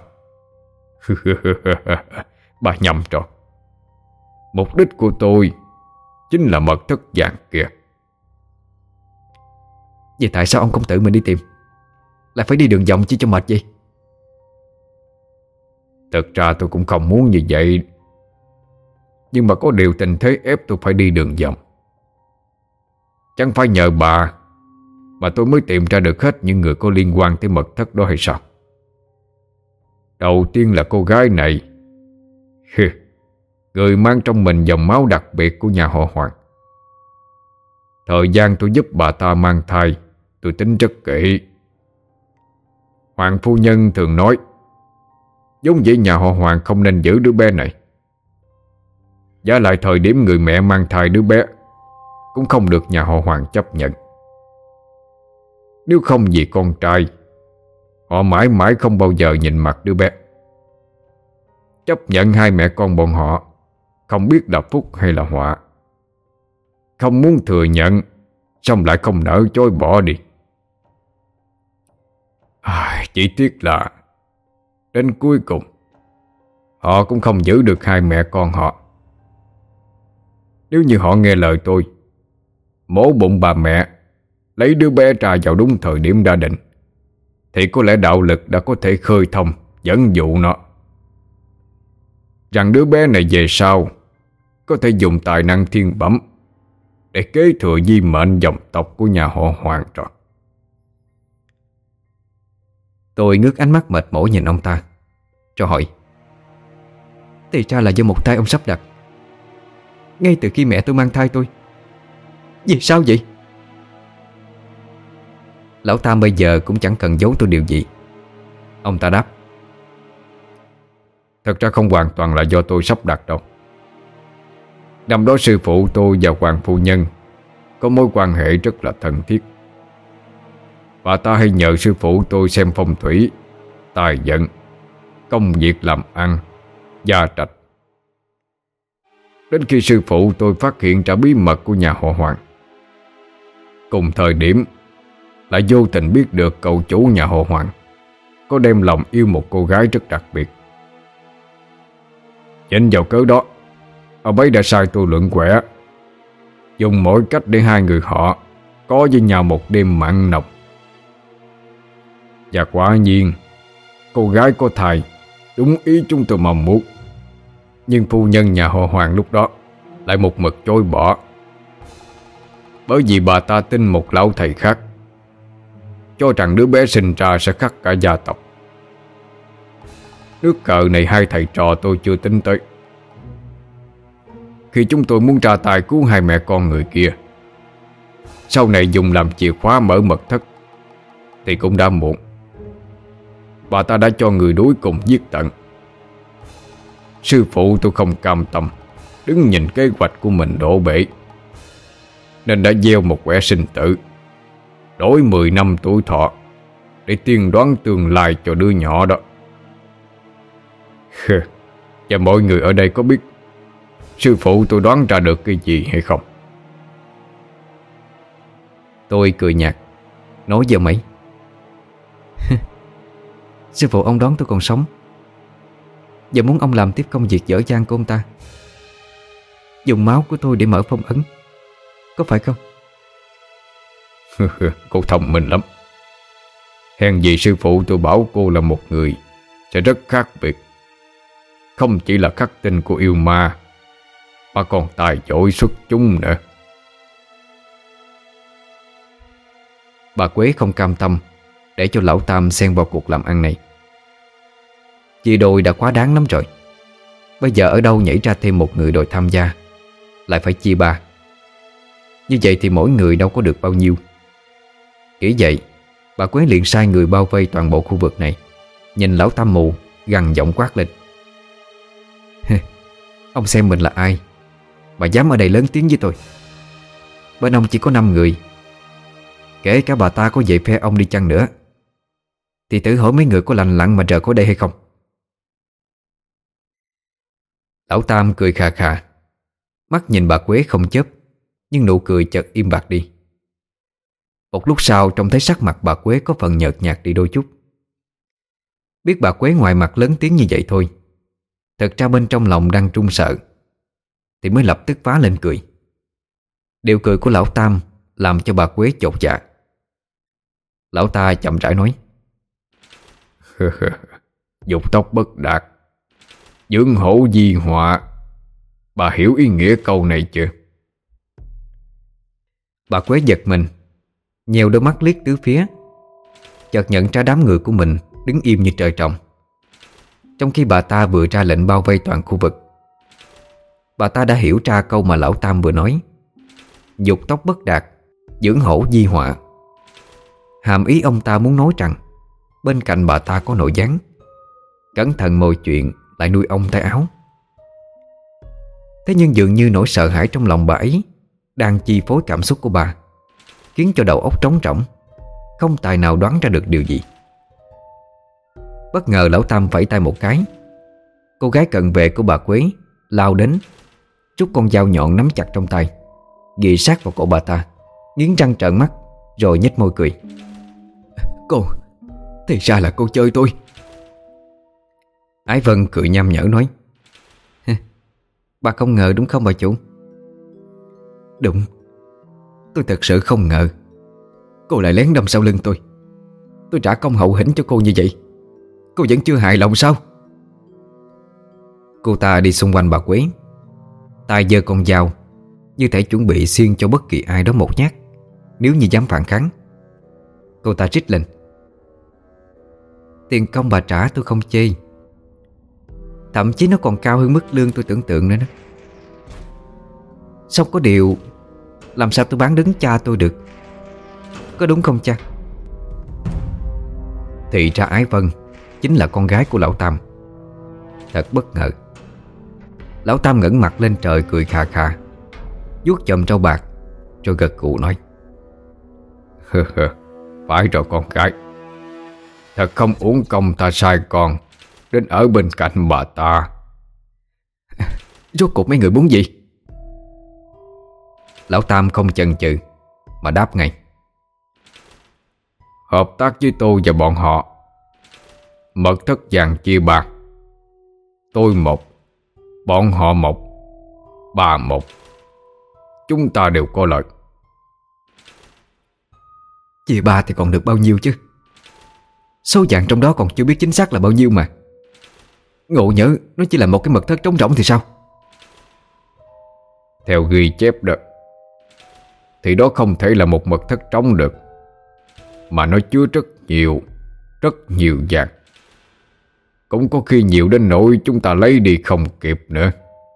Bà nhầm rồi. Mục đích của tôi chính là mật thất vàng kìa. Vậy tại sao ông không tự mình đi tìm, lại phải đi đường vòng chi cho mệt vậy? Thật ra tôi cũng không muốn như vậy, nhưng mà có điều tình thế ép tôi phải đi đường vòng. Chẳng phải nhờ bà mà tôi mới tìm ra được hết những người có liên quan tới mật thất đó hay sao? Đầu tiên là cô gái này, người mang trong mình dòng máu đặc biệt của nhà họ Hoàng. Thời gian tôi giúp bà ta mang thai, tôi tính rất kỹ. Hoàng phu nhân thường nói giống vậy nhà họ Hoàng không nên giữ đứa bé này. Giá lại thời điểm người mẹ mang thai đứa bé cũng không được nhà họ Hoàng chấp nhận. Nếu không vì con trai, họ mãi mãi không bao giờ nhìn mặt đứa bé. Chấp nhận hai mẹ con bọn họ không biết là phúc hay là họa. Không muốn thừa nhận, xong lại không nỡ chối bỏ đi. À, chỉ tiếc là đến cuối cùng họ cũng không giữ được hai mẹ con họ. Nếu như họ nghe lời tôi, mổ bụng bà mẹ, lấy đứa bé ra vào đúng thời điểm đã định, thì có lẽ đạo lực đã có thể khơi thông dẫn dụ nó, rằng đứa bé này về sau có thể dùng tài năng thiên bẩm để kế thừa di mệnh dòng tộc của nhà họ Hoàng rồi. Tôi ngước ánh mắt mệt mỏi nhìn ông ta, cho hỏi: Thì ra là do một tay ông sắp đặt, ngay từ khi mẹ tôi mang thai tôi. Vì sao vậy? Lão Tam bây giờ cũng chẳng cần giấu tôi điều gì. Ông ta đáp: Thật ra không hoàn toàn là do tôi sắp đặt đâu. Năm đó sư phụ tôi và Hoàng phu nhân có mối quan hệ rất là thân thiết. Bà ta hay nhờ sư phụ tôi xem phong thủy, tài vận, công việc làm ăn, gia trạch. Đến khi sư phụ tôi phát hiện ra bí mật của nhà họ Hoàng, cùng thời điểm lại vô tình biết được cậu chủ nhà họ Hoàng có đem lòng yêu một cô gái rất đặc biệt. Chính vào cớ đó, ông ấy đã sai tôi luận quẻ, dùng mọi cách để hai người họ có với nhau một đêm mặn nồng. Và quả nhiên cô gái có thai đúng ý chúng tôi mong muốn. Nhưng phu nhân nhà họ Hoàng lúc đó lại một mực chối bỏ, bởi vì bà ta tin một lão thầy khác, cho rằng đứa bé sinh ra sẽ khắc cả gia tộc. Nước cờ này hai thầy trò tôi chưa tính tới. Khi chúng tôi muốn ra tay cứu hai mẹ con người kia, sau này dùng làm chìa khóa mở mật thất, thì cũng đã muộn. Bà ta đã cho người đuổi cùng giết tận. Sư phụ tôi không cam tâm đứng nhìn kế hoạch của mình đổ bể, nên đã gieo một quẻ sinh tử, đổi mười năm tuổi thọ để tiên đoán tương lai cho đứa nhỏ đó. Và mọi người ở đây có biết sư phụ tôi đoán ra được cái gì hay không? Tôi cười nhạt, nói với ông ấy: Sư phụ ông đoán tôi còn sống, và muốn ông làm tiếp công việc dở dang của ông ta, dùng máu của tôi để mở phong ấn, có phải không? Cô thông minh lắm. Hèn gì sư phụ tôi bảo cô là một người sẽ rất khác biệt. Không chỉ là khắc tinh của yêu ma, mà còn tài giỏi xuất chúng nữa. Bà Quế không cam tâm để cho lão Tam xen vào cuộc làm ăn này. Chia đôi đã quá đáng lắm rồi. Bây giờ ở đâu nhảy ra thêm một người đòi tham gia, lại phải chia ba. Như vậy thì mỗi người đâu có được bao nhiêu. Nghĩ vậy, bà Quế liền sai người bao vây toàn bộ khu vực này. Nhìn lão Tam mù, gằn giọng quát lên: Ông xem mình là ai mà dám ở đây lớn tiếng với tôi? Bên ông chỉ có năm người. Kể cả bà ta có về phe ông đi chăng nữa, thì thử hỏi mấy người có lành lặn mà rời khỏi đây hay không? Lão Tam cười khà khà, mắt nhìn bà Quế không chớp, nhưng nụ cười chợt im bặt đi. Một lúc sau trông thấy sắc mặt bà Quế có phần nhợt nhạt đi đôi chút. Biết bà Quế ngoài mặt lớn tiếng như vậy thôi, thật ra bên trong lòng đang run sợ, thì mới lập tức phá lên cười. Điệu cười của lão Tam làm cho bà Quế chột dạ. Lão ta chậm rãi nói: Dục tốc bất đạt, dưỡng hổ di họa. Bà hiểu ý nghĩa câu này chưa? Bà Quế giật mình, nheo đôi mắt liếc tứ phía, chợt nhận ra đám người của mình đứng im như trời trồng. Trong khi bà ta vừa ra lệnh bao vây toàn khu vực, bà ta đã hiểu ra câu mà lão Tam vừa nói: dục tốc bất đạt, dưỡng hổ di họa. Hàm ý ông ta muốn nói rằng bên cạnh bà ta có nội gián, cẩn thận mọi chuyện lại nuôi ong tay áo. Thế nhưng dường như nỗi sợ hãi trong lòng bà ấy đang chi phối cảm xúc của bà, khiến cho đầu óc trống rỗng, không tài nào đoán ra được điều gì. Bất ngờ lão Tam vẫy tay một cái, cô gái cận vệ của bà Quế lao đến, rút con dao nhọn nắm chặt trong tay, ghì sát vào cổ bà ta, nghiến răng trợn mắt, rồi nhếch môi cười: Cô, thì ra là cô chơi tôi. Ái Vân cười nham nhở nói: Bà không ngờ đúng không bà chủ? Đúng, tôi thật sự không ngờ cô lại lén đâm sau lưng tôi. Tôi trả công hậu hĩnh cho cô như vậy, cô vẫn chưa hài lòng sao? Cô ta đi xung quanh bà Quế, tay giơ con dao, như thể chuẩn bị xiên cho bất kỳ ai đó một nhát nếu như dám phản kháng. Cô ta rít lên: Tiền công bà trả tôi không chê, thậm chí nó còn cao hơn mức lương tôi tưởng tượng nữa đó. Xong có điều, làm sao tôi bán đứng cha tôi được, có đúng không cha? Thì ra Ái Vân chính là con gái của lão Tam. Thật bất ngờ. Lão Tam ngẩng mặt lên trời cười khà khà, vuốt chòm râu bạc, rồi gật gù nói: Phải rồi con gái, thật không uổng công ta sai con đến ở bên cạnh bà ta. Rốt cuộc mấy người muốn gì? Lão Tam không chần chừ mà đáp ngay: Hợp tác với tôi và bọn họ, mật thất vàng chia ba. Tôi một, bọn họ một, ba một. Chúng ta đều có lợi. Chia ba thì còn được bao nhiêu chứ? Số vàng trong đó còn chưa biết chính xác là bao nhiêu mà. Ngộ nhỡ nó chỉ là một cái mật thất trống rỗng thì sao? Theo ghi chép đó, thì đó không thể là một mật thất trống được, mà nó chứa rất nhiều, rất nhiều vàng. Cũng có khi nhiều đến nỗi chúng ta lấy đi không kịp nữa.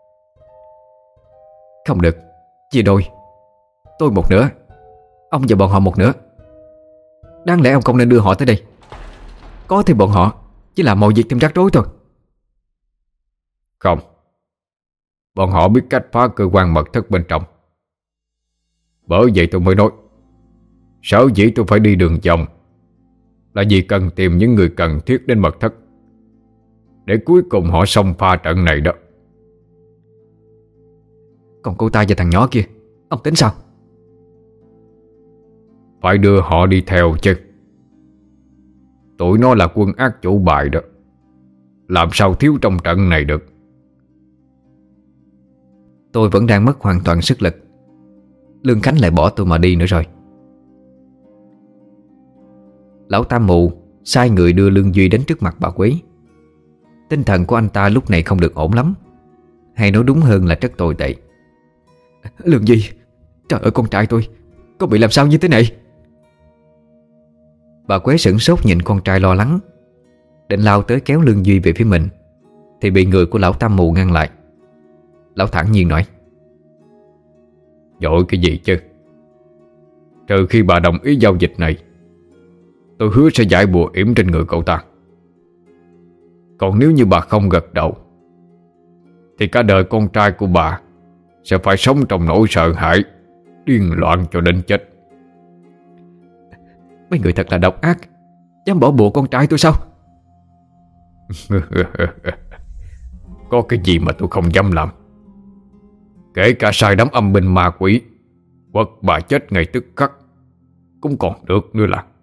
Không được, chia đôi. Tôi một nửa, ông và bọn họ một nửa. Đáng lẽ ông không nên đưa họ tới đây. Có thêm bọn họ chỉ là mọi việc thêm rắc rối thôi. Không, bọn họ biết cách phá cơ quan mật thất bên trong. Bởi vậy tôi mới nói, sở dĩ tôi phải đi đường vòng là vì cần tìm những người cần thiết đến mật thất, để cuối cùng họ xông pha trận này đó. Còn cô ta và thằng nhỏ kia, ông tính sao? Phải đưa họ đi theo chứ. Tụi nó là quân ác chủ bài đó, làm sao thiếu trong trận này được. Tôi vẫn đang mất hoàn toàn sức lực, Lương Khánh lại bỏ tôi mà đi nữa rồi. Lão Tam Mụ sai người đưa Lương Duy đến trước mặt bà Quế. Tinh thần của anh ta lúc này không được ổn lắm, hay nói đúng hơn là rất tồi tệ. Lương Duy, trời ơi con trai tôi, con bị làm sao như thế này? Bà Quế sửng sốt nhìn con trai lo lắng, định lao tới kéo Lương Duy về phía mình, thì bị người của lão Tam Mụ ngăn lại. Lão thản nhiên nói: Dội cái gì chứ? Trừ khi bà đồng ý giao dịch này, tôi hứa sẽ giải bùa yểm trên người cậu ta. Còn nếu như bà không gật đầu, thì cả đời con trai của bà sẽ phải sống trong nỗi sợ hãi, điên loạn cho đến chết. Mấy người thật là độc ác, dám bỏ bùa con trai tôi sao? Có cái gì mà tôi không dám làm. Kể cả sai đám âm binh ma quỷ, quật bà chết ngay tức khắc cũng còn được nữa là.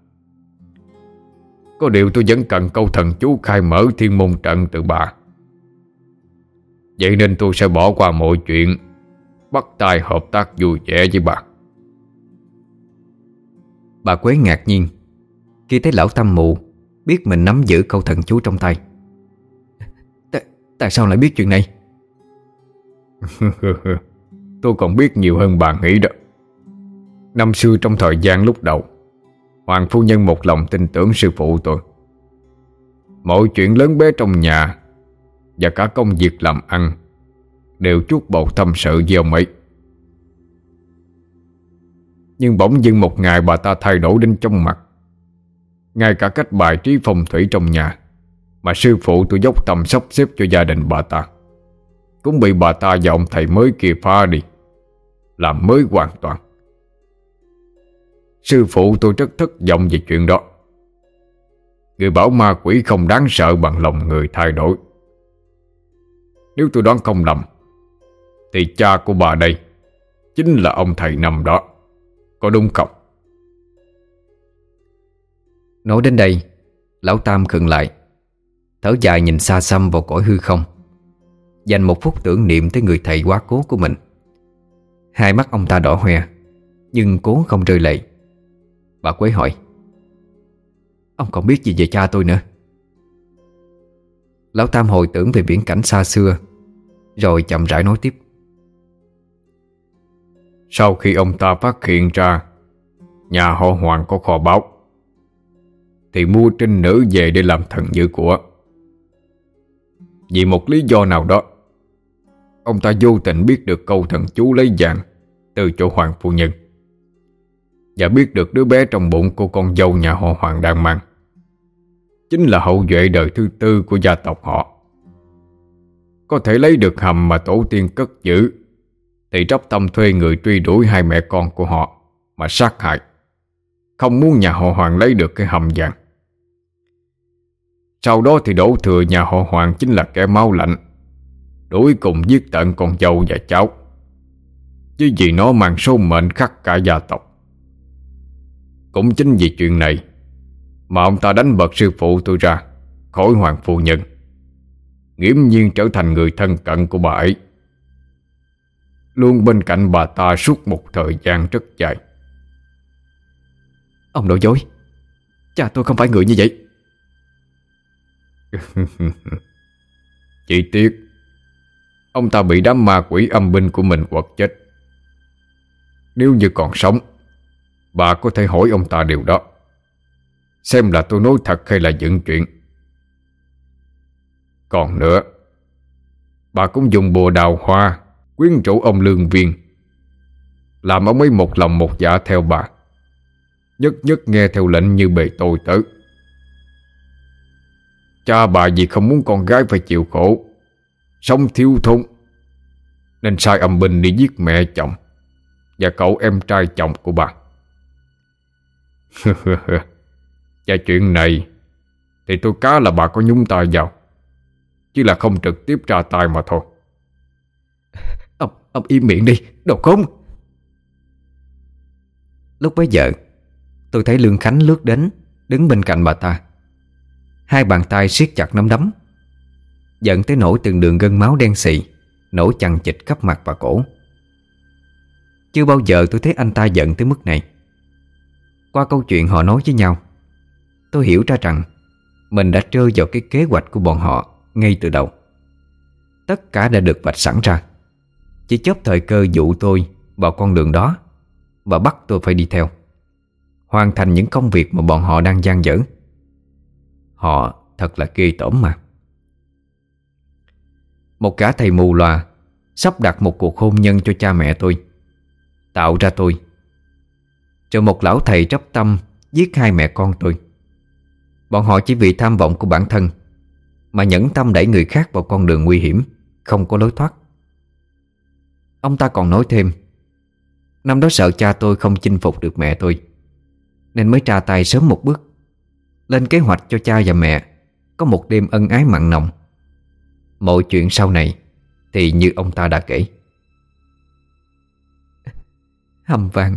Có điều tôi vẫn cần câu thần chú khai mở thiên môn trận từ bà. Vậy nên tôi sẽ bỏ qua mọi chuyện, bắt tay hợp tác vui vẻ với bà. Bà Quế ngạc nhiên khi thấy lão Tam Mụ biết mình nắm giữ câu thần chú trong tay. T- Tại sao lại biết chuyện này? Tôi còn biết nhiều hơn bà nghĩ đó. Năm xưa trong thời gian lúc đầu, Hoàng phu nhân một lòng tin tưởng sư phụ tôi. Mọi chuyện lớn bé trong nhà và cả công việc làm ăn đều chuốt bột tâm sự với ông ấy. Nhưng bỗng dưng một ngày bà ta thay đổi đến trong mặt. Ngay cả cách bài trí phong thủy trong nhà mà sư phụ tôi dốc tâm sắp xếp cho gia đình bà ta cũng bị bà ta và ông thầy mới kia phá đi, làm mới hoàn toàn. Sư phụ tôi rất thất vọng về chuyện đó. Người bảo ma quỷ không đáng sợ bằng lòng người thay đổi. Nếu tôi đoán không lầm, thì cha của bà đây chính là ông thầy năm đó. Có đúng không? Nói đến đây, lão Tam khựng lại, thở dài nhìn xa xăm vào cõi hư không, dành một phút tưởng niệm tới người thầy quá cố của mình. Hai mắt ông ta đỏ hoe, nhưng cố không rơi lệ. Bà Quế hỏi: Ông còn biết gì về cha tôi nữa? Lão Tam hồi tưởng về viễn cảnh xa xưa, rồi chậm rãi nói tiếp: Sau khi ông ta phát hiện ra nhà họ Hoàng có kho báu, thì mua trinh nữ về để làm thần giữ của. Vì một lý do nào đó, ông ta vô tình biết được câu thần chú lấy vàng từ chỗ Hoàng phu nhân, và biết được đứa bé trong bụng của con dâu nhà họ Hoàng đang mang chính là hậu duệ đời thứ tư của gia tộc họ. Có thể lấy được hầm mà tổ tiên cất giữ, thì tróc tâm thuê người truy đuổi hai mẹ con của họ mà sát hại, không muốn nhà họ Hoàng lấy được cái hầm vàng. Sau đó thì đổ thừa nhà họ Hoàng chính là kẻ máu lạnh, đuổi cùng giết tận con dâu và cháu, chứ vì nó mang số mệnh khắc cả gia tộc. Cũng chính vì chuyện này mà ông ta đánh bật sư phụ tôi ra khỏi Hoàng phu nhân, nghiễm nhiên trở thành người thân cận của bà ấy, luôn bên cạnh bà ta suốt một thời gian rất dài. Ông nói dối, cha tôi không phải người như vậy. Chỉ tiếc ông ta bị đám ma quỷ âm binh của mình quật chết. Nếu như còn sống, bà có thể hỏi ông ta điều đó, xem là tôi nói thật hay là dựng chuyện. Còn nữa, bà cũng dùng bùa đào hoa quyến rũ ông Lương Viên, làm ông ấy một lòng một dạ theo bà, nhất nhất nghe theo lệnh như bề tôi tớ. Cha bà vì không muốn con gái phải chịu khổ, sống thiếu thốn, nên sai âm binh đi giết mẹ chồng và cậu em trai chồng của bà. Và chuyện này thì tôi cá là bà có nhúng tay vào, chứ là không trực tiếp ra tay mà thôi. Ông, ông im miệng đi, đồ khốn. Lúc bấy giờ, tôi thấy Lương Khánh lướt đến, đứng bên cạnh bà ta. Hai bàn tay siết chặt nắm đấm, giận tới nỗi từng đường gân máu đen xì nổi chằng chịt khắp mặt và cổ. Chưa bao giờ tôi thấy anh ta giận tới mức này. Qua câu chuyện họ nói với nhau, tôi hiểu ra rằng mình đã rơi vào cái kế hoạch của bọn họ ngay từ đầu. Tất cả đã được vạch sẵn ra, chỉ chớp thời cơ dụ tôi vào con đường đó và bắt tôi phải đi theo, hoàn thành những công việc mà bọn họ đang dang dở. Họ thật là ghê tởm mà. Một gã thầy mù lòa sắp đặt một cuộc hôn nhân cho cha mẹ tôi, tạo ra tôi. Rồi một lão thầy trắp tâm giết hai mẹ con tôi. Bọn họ chỉ vì tham vọng của bản thân mà nhẫn tâm đẩy người khác vào con đường nguy hiểm, không có lối thoát. Ông ta còn nói thêm, năm đó sợ cha tôi không chinh phục được mẹ tôi, nên mới ra tay sớm một bước, lên kế hoạch cho cha và mẹ có một đêm ân ái mặn nồng. Mọi chuyện sau này thì như ông ta đã kể. Hầm vàng.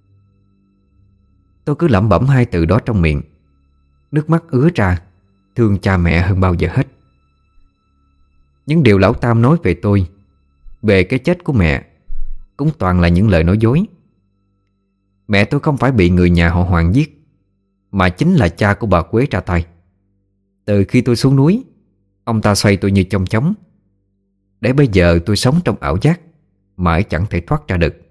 Tôi cứ lẩm bẩm hai từ đó trong miệng, nước mắt ứa ra, thương cha mẹ hơn bao giờ hết. Những điều lão Tam nói về tôi, về cái chết của mẹ, cũng toàn là những lời nói dối. Mẹ tôi không phải bị người nhà họ Hoàng giết, mà chính là cha của bà Quế ra tay. Từ khi tôi xuống núi, ông ta xoay tôi như chong chóng, để bây giờ tôi sống trong ảo giác, mãi chẳng thể thoát ra được.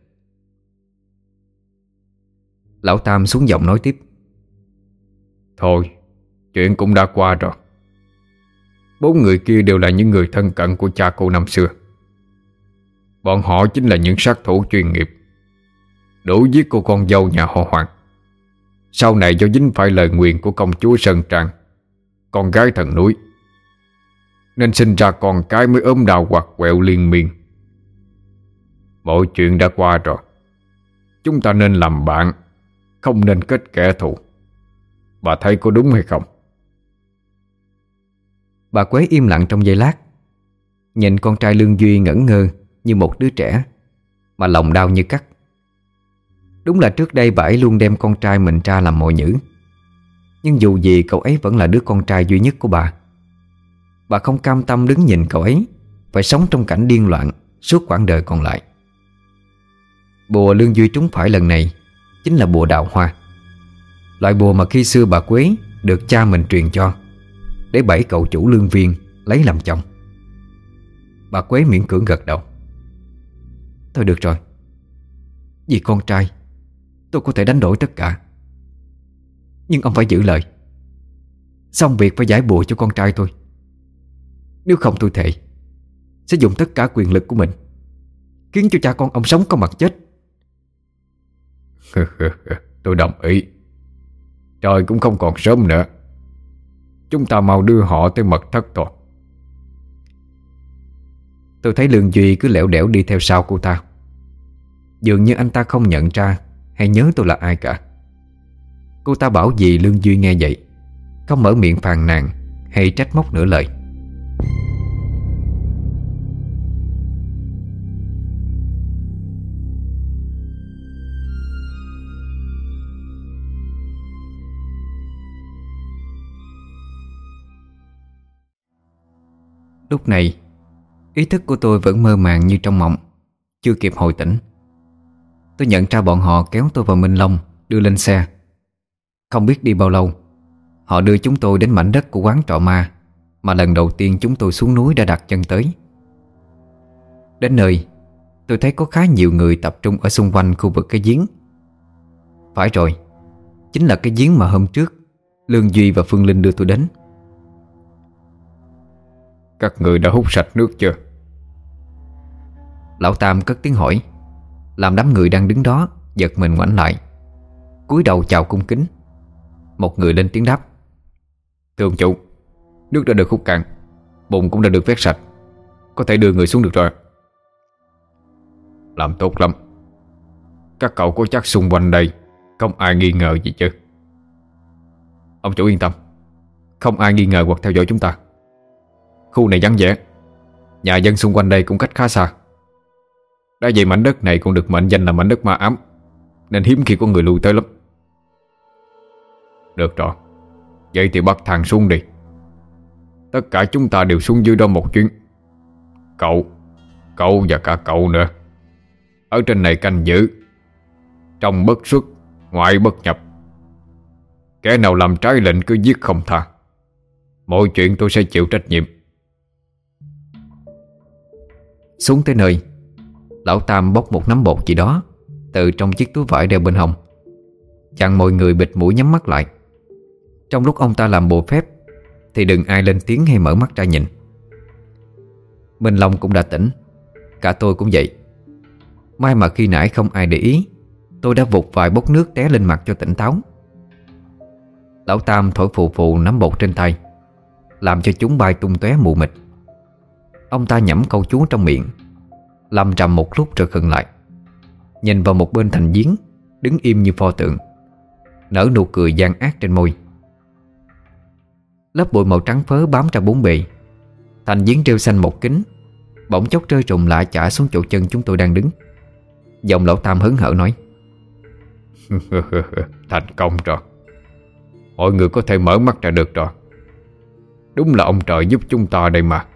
Lão Tam xuống giọng nói tiếp. Thôi, chuyện cũng đã qua rồi. Bốn người kia đều là những người thân cận của cha cô năm xưa. Bọn họ chính là những sát thủ chuyên nghiệp, đủ giết cô con dâu nhà họ Hoàng. Sau này do dính phải lời nguyền của công chúa Sơn Trang, con gái thần núi, nên sinh ra con cái mới ốm đau hoặc quẹo liên miên. Mọi chuyện đã qua rồi, chúng ta nên làm bạn, không nên kết kẻ thù. Bà thấy có đúng hay không? Bà Quế im lặng trong giây lát, nhìn con trai Lương Duy ngẩn ngơ như một đứa trẻ, mà lòng đau như cắt. Đúng là trước đây bà ấy luôn đem con trai mình ra làm mồi nhử, nhưng dù gì cậu ấy vẫn là đứa con trai duy nhất của bà. Bà không cam tâm đứng nhìn cậu ấy phải sống trong cảnh điên loạn suốt quãng đời còn lại. Bùa Lương Duy trúng phải lần này chính là bùa đào hoa, loại bùa mà khi xưa bà Quế được cha mình truyền cho, để bẫy cậu chủ Lương Viên lấy làm chồng. Bà Quế miễn cưỡng gật đầu. Thôi được rồi, vì con trai tôi có thể đánh đổi tất cả, nhưng ông phải giữ lời, xong việc phải giải bùa cho con trai tôi. Nếu không tôi thề sẽ dùng tất cả quyền lực của mình khiến cho cha con ông sống có mặt chết. Tôi đồng ý. Trời cũng không còn sớm nữa, chúng ta mau đưa họ tới mật thất thôi. Tôi thấy Lương Duy cứ lẻo đẻo đi theo sau cô ta, dường như anh ta không nhận ra hay nhớ tôi là ai cả. Cô ta bảo gì Lương Duy nghe vậy, không mở miệng phàn nàn hay trách móc nửa lời. Lúc này, ý thức của tôi vẫn mơ màng như trong mộng, chưa kịp hồi tỉnh. Tôi nhận ra bọn họ kéo tôi vào Minh Long, đưa lên xe. Không biết đi bao lâu, họ đưa chúng tôi đến mảnh đất của quán trọ ma mà lần đầu tiên chúng tôi xuống núi đã đặt chân tới. Đến nơi, tôi thấy có khá nhiều người tập trung ở xung quanh khu vực cái giếng. Phải rồi, chính là cái giếng mà hôm trước Lương Duy và Phương Linh đưa tôi đến. Các người đã hút sạch nước chưa? Lão Tam cất tiếng hỏi, làm đám người đang đứng đó giật mình ngoảnh lại, cúi đầu chào cung kính. Một người lên tiếng đáp. Thưa ông chủ, nước đã được hút cạn, bùn cũng đã được vét sạch, có thể đưa người xuống được rồi. Làm tốt lắm. Các cậu có chắc xung quanh đây không ai nghi ngờ gì chứ? Ông chủ yên tâm, không ai nghi ngờ hoặc theo dõi chúng ta. Khu này vắng vẻ, nhà dân xung quanh đây cũng cách khá xa. Đã vậy mảnh đất này cũng được mệnh danh là mảnh đất ma ám, nên hiếm khi có người lui tới lắm. Được rồi, vậy thì bắt thằng xuống đi. Tất cả chúng ta đều xuống dưới đó một chuyến. Cậu, cậu và cả cậu nữa, ở trên này canh giữ, trong bất xuất, ngoại bất nhập. Kẻ nào làm trái lệnh cứ giết không tha. Mọi chuyện tôi sẽ chịu trách nhiệm. Xuống tới nơi, lão Tam bóc một nắm bột gì đó từ trong chiếc túi vải đeo bên hông, chặn mọi người bịt mũi nhắm mắt lại. Trong lúc ông ta làm bộ phép thì đừng ai lên tiếng hay mở mắt ra nhìn. Minh Long cũng đã tỉnh, cả tôi cũng vậy. May mà khi nãy không ai để ý, tôi đã vụt vài bốc nước té lên mặt cho tỉnh táo. Lão Tam thổi phù phù nắm bột trên tay, làm cho chúng bay tung tóe mù mịt. Ông ta nhẩm câu chú trong miệng, lầm rầm một lúc rồi khựng lại, nhìn vào một bên thành giếng đứng im như pho tượng, nở nụ cười gian ác trên môi. Lớp bụi màu trắng phớ bám ra bốn bề. Thành giếng rêu xanh một kính bỗng chốc rơi rụng lại chả xuống chỗ chân chúng tôi đang đứng. Giọng lão Tam hớn hở nói: Thành công rồi. Mọi người có thể mở mắt ra được rồi. Đúng là ông trời giúp chúng ta đây mà.